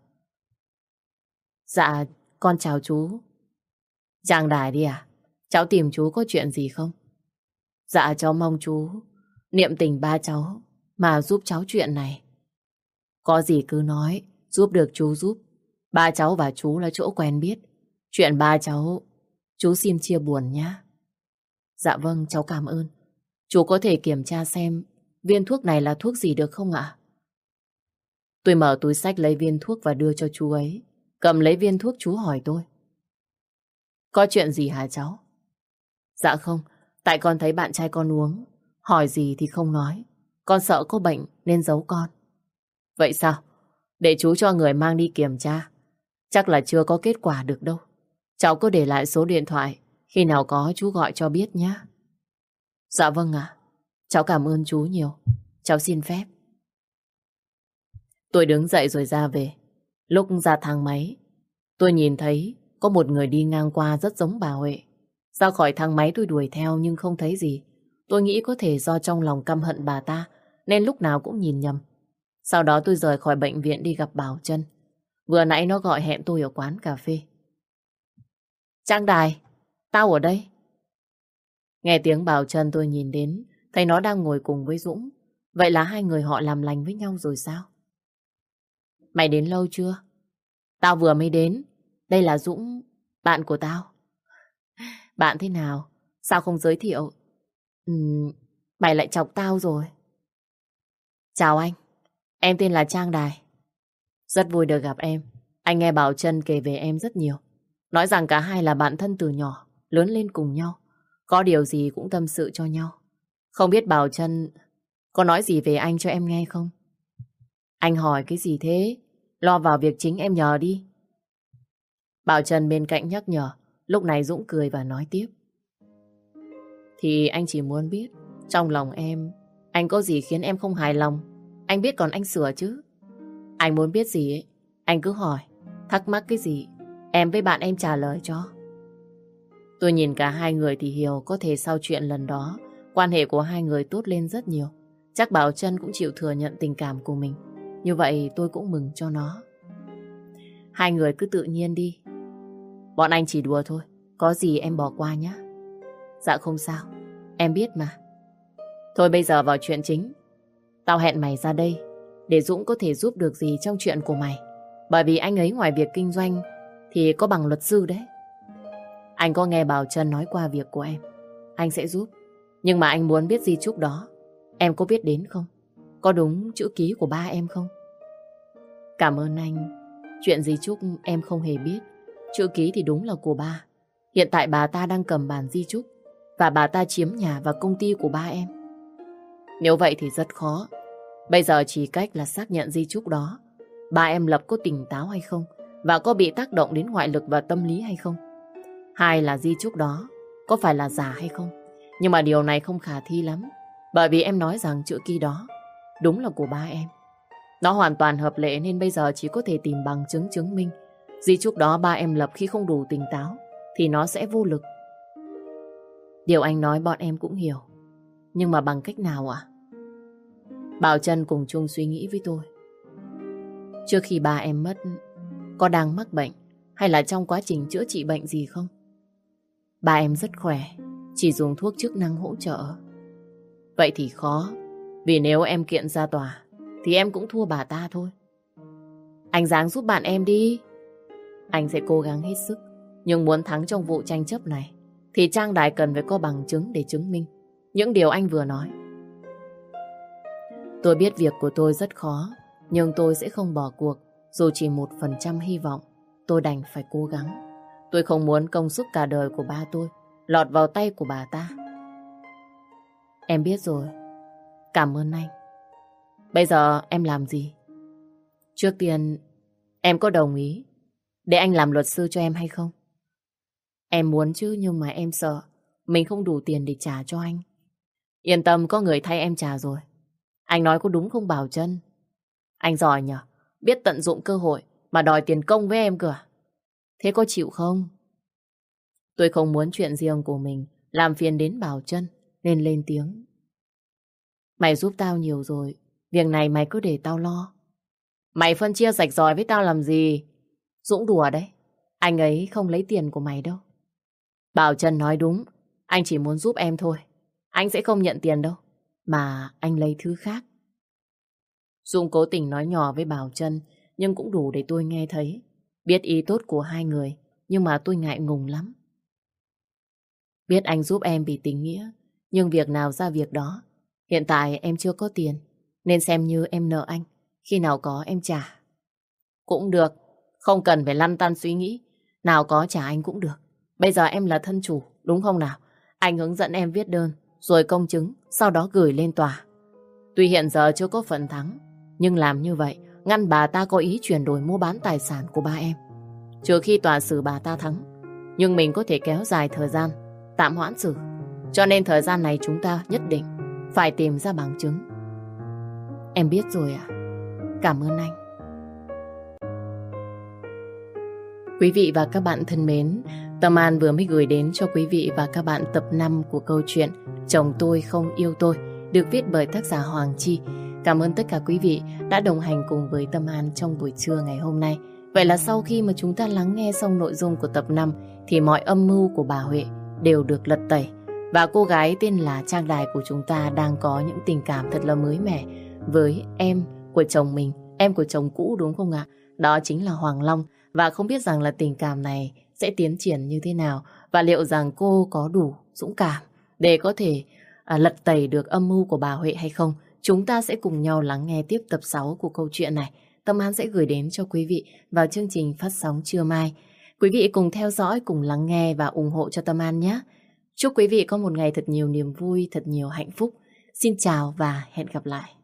Dạ, con chào chú. Giang Đài đi à? Cháu tìm chú có chuyện gì không? Dạ, cháu mong chú niệm tình ba cháu mà giúp cháu chuyện này. Có gì cứ nói, giúp được chú giúp. Ba cháu và chú là chỗ quen biết. Chuyện ba cháu, chú xin chia buồn nhé. Dạ vâng, cháu cảm ơn. Chú có thể kiểm tra xem viên thuốc này là thuốc gì được không ạ? Tôi mở túi xách lấy viên thuốc và đưa cho chú ấy. Cầm lấy viên thuốc chú hỏi tôi. Có chuyện gì hả cháu? Dạ không, tại con thấy bạn trai con uống. Hỏi gì thì không nói. Con sợ có bệnh nên giấu con. Vậy sao? Để chú cho người mang đi kiểm tra. Chắc là chưa có kết quả được đâu. Cháu cứ để lại số điện thoại. Khi nào có chú gọi cho biết nhé. Dạ vâng ạ. Cháu cảm ơn chú nhiều. Cháu xin phép. Tôi đứng dậy rồi ra về. Lúc ra thang máy, tôi nhìn thấy có một người đi ngang qua rất giống bà Huệ. Ra khỏi thang máy tôi đuổi theo nhưng không thấy gì. Tôi nghĩ có thể do trong lòng căm hận bà ta nên lúc nào cũng nhìn nhầm. Sau đó tôi rời khỏi bệnh viện đi gặp Bảo Trân. Vừa nãy nó gọi hẹn tôi ở quán cà phê. Trang Đài, tao ở đây. Nghe tiếng Bảo Trân tôi nhìn đến, thấy nó đang ngồi cùng với Dũng. Vậy là hai người họ làm lành với nhau rồi sao? Mày đến lâu chưa? Tao vừa mới đến. Đây là Dũng, bạn của tao. Bạn thế nào? Sao không giới thiệu? Ừm, mày lại chọc tao rồi. Chào anh, em tên là Trang Đài. Rất vui được gặp em. Anh nghe Bảo Trân kể về em rất nhiều. Nói rằng cả hai là bạn thân từ nhỏ, lớn lên cùng nhau. Có điều gì cũng tâm sự cho nhau. Không biết Bảo Trân có nói gì về anh cho em nghe không? Anh hỏi cái gì thế? Lo vào việc chính em nhờ đi. Bảo Trân bên cạnh nhắc nhở. Lúc này Dũng cười và nói tiếp. Thì anh chỉ muốn biết trong lòng em, anh có gì khiến em không hài lòng. Anh biết còn anh sửa chứ. Anh muốn biết gì ấy, anh cứ hỏi. Thắc mắc cái gì, em với bạn em trả lời cho. Tôi nhìn cả hai người thì hiểu có thể sau chuyện lần đó, quan hệ của hai người tốt lên rất nhiều. Chắc Bảo Trân cũng chịu thừa nhận tình cảm của mình. Như vậy tôi cũng mừng cho nó. Hai người cứ tự nhiên đi. Bọn anh chỉ đùa thôi. Có gì em bỏ qua nhé. Dạ không sao, em biết mà. Thôi bây giờ vào chuyện chính. Tao hẹn mày ra đây để Dũng có thể giúp được gì trong chuyện của mày. Bởi vì anh ấy ngoài việc kinh doanh thì có bằng luật sư đấy. Anh có nghe Bảo Trân nói qua việc của em. Anh sẽ giúp. Nhưng mà anh muốn biết di chúc đó, em có biết đến không? Có đúng chữ ký của ba em không? Cảm ơn anh. Chuyện di chúc em không hề biết. Chữ ký thì đúng là của ba. Hiện tại bà ta đang cầm bản di chúc và bà ta chiếm nhà và công ty của ba em. Nếu vậy thì rất khó. Bây giờ chỉ cách là xác nhận di chúc đó ba em lập có tỉnh táo hay không và có bị tác động đến ngoại lực và tâm lý hay không. Hai là di chúc đó có phải là giả hay không. Nhưng mà điều này không khả thi lắm. Bởi vì em nói rằng chữ ký đó đúng là của ba em. Nó hoàn toàn hợp lệ nên bây giờ chỉ có thể tìm bằng chứng chứng minh di chúc đó ba em lập khi không đủ tỉnh táo thì nó sẽ vô lực. Điều anh nói bọn em cũng hiểu. Nhưng mà bằng cách nào ạ? Bảo Trân cùng chung suy nghĩ với tôi. Trước khi ba em mất, có đang mắc bệnh hay là trong quá trình chữa trị bệnh gì không? Ba em rất khỏe, chỉ dùng thuốc chức năng hỗ trợ. Vậy thì khó, vì nếu em kiện ra tòa thì em cũng thua bà ta thôi. Anh ráng giúp bạn em đi. Anh sẽ cố gắng hết sức, nhưng muốn thắng trong vụ tranh chấp này thì Trang Đài cần phải có bằng chứng để chứng minh những điều anh vừa nói. Tôi biết việc của tôi rất khó, nhưng tôi sẽ không bỏ cuộc. Dù chỉ một phần trăm hy vọng, tôi đành phải cố gắng. Tôi không muốn công sức cả đời của ba tôi lọt vào tay của bà ta. Em biết rồi. Cảm ơn anh. Bây giờ em làm gì? Trước tiên, em có đồng ý để anh làm luật sư cho em hay không? Em muốn chứ, nhưng mà em sợ mình không đủ tiền để trả cho anh. Yên tâm, có người thay em trả rồi. Anh nói có đúng không Bảo Trân? Anh giỏi nhờ, biết tận dụng cơ hội mà đòi tiền công với em cơ. Thế có chịu không? Tôi không muốn chuyện riêng của mình làm phiền đến Bảo Trân, nên lên tiếng. Mày giúp tao nhiều rồi, việc này mày cứ để tao lo. Mày phân chia rạch ròi với tao làm gì? Dũng đùa đấy, anh ấy không lấy tiền của mày đâu. Bảo Trân nói đúng, anh chỉ muốn giúp em thôi. Anh sẽ không nhận tiền đâu, mà anh lấy thứ khác. Dũng cố tình nói nhỏ với Bảo Trân, nhưng cũng đủ để tôi nghe thấy. Biết ý tốt của hai người, nhưng mà tôi ngại ngùng lắm. Biết anh giúp em vì tình nghĩa, nhưng việc nào ra việc đó. Hiện tại em chưa có tiền, nên xem như em nợ anh. Khi nào có em trả. Cũng được, không cần phải lăn tăn suy nghĩ. Nào có trả anh cũng được. Bây giờ em là thân chủ, đúng không nào? Anh hướng dẫn em viết đơn, rồi công chứng, sau đó gửi lên tòa. Tuy hiện giờ chưa có phần thắng, nhưng làm như vậy ngăn bà ta có ý chuyển đổi mua bán tài sản của ba em. Trừ khi tòa xử bà ta thắng, nhưng mình có thể kéo dài thời gian tạm hoãn xử. Cho nên thời gian này chúng ta nhất định phải tìm ra bằng chứng. Em biết rồi ạ. Cảm ơn anh. Quý vị và các bạn thân mến, Tâm An vừa mới gửi đến cho quý vị và các bạn tập năm của câu chuyện Chồng Tôi Không Yêu Tôi, được viết bởi tác giả Hoàng Chi. Cảm ơn tất cả quý vị đã đồng hành cùng với Tâm An trong buổi trưa ngày hôm nay. Vậy là sau khi mà chúng ta lắng nghe xong nội dung của tập năm thì mọi âm mưu của bà Huệ đều được lật tẩy. Và cô gái tên là Trang Đài của chúng ta đang có những tình cảm thật là mới mẻ với em của chồng mình, em của chồng cũ đúng không ạ? Đó chính là Hoàng Long. Và không biết rằng là tình cảm này sẽ tiến triển như thế nào, và liệu rằng cô có đủ dũng cảm để có thể à, lật tẩy được âm mưu của bà Huệ hay không. Chúng ta sẽ cùng nhau lắng nghe tiếp tập sáu của câu chuyện này. Tâm An sẽ gửi đến cho quý vị vào chương trình phát sóng trưa mai. Quý vị cùng theo dõi, cùng lắng nghe và ủng hộ cho Tâm An nhé. Chúc quý vị có một ngày thật nhiều niềm vui, thật nhiều hạnh phúc. Xin chào và hẹn gặp lại.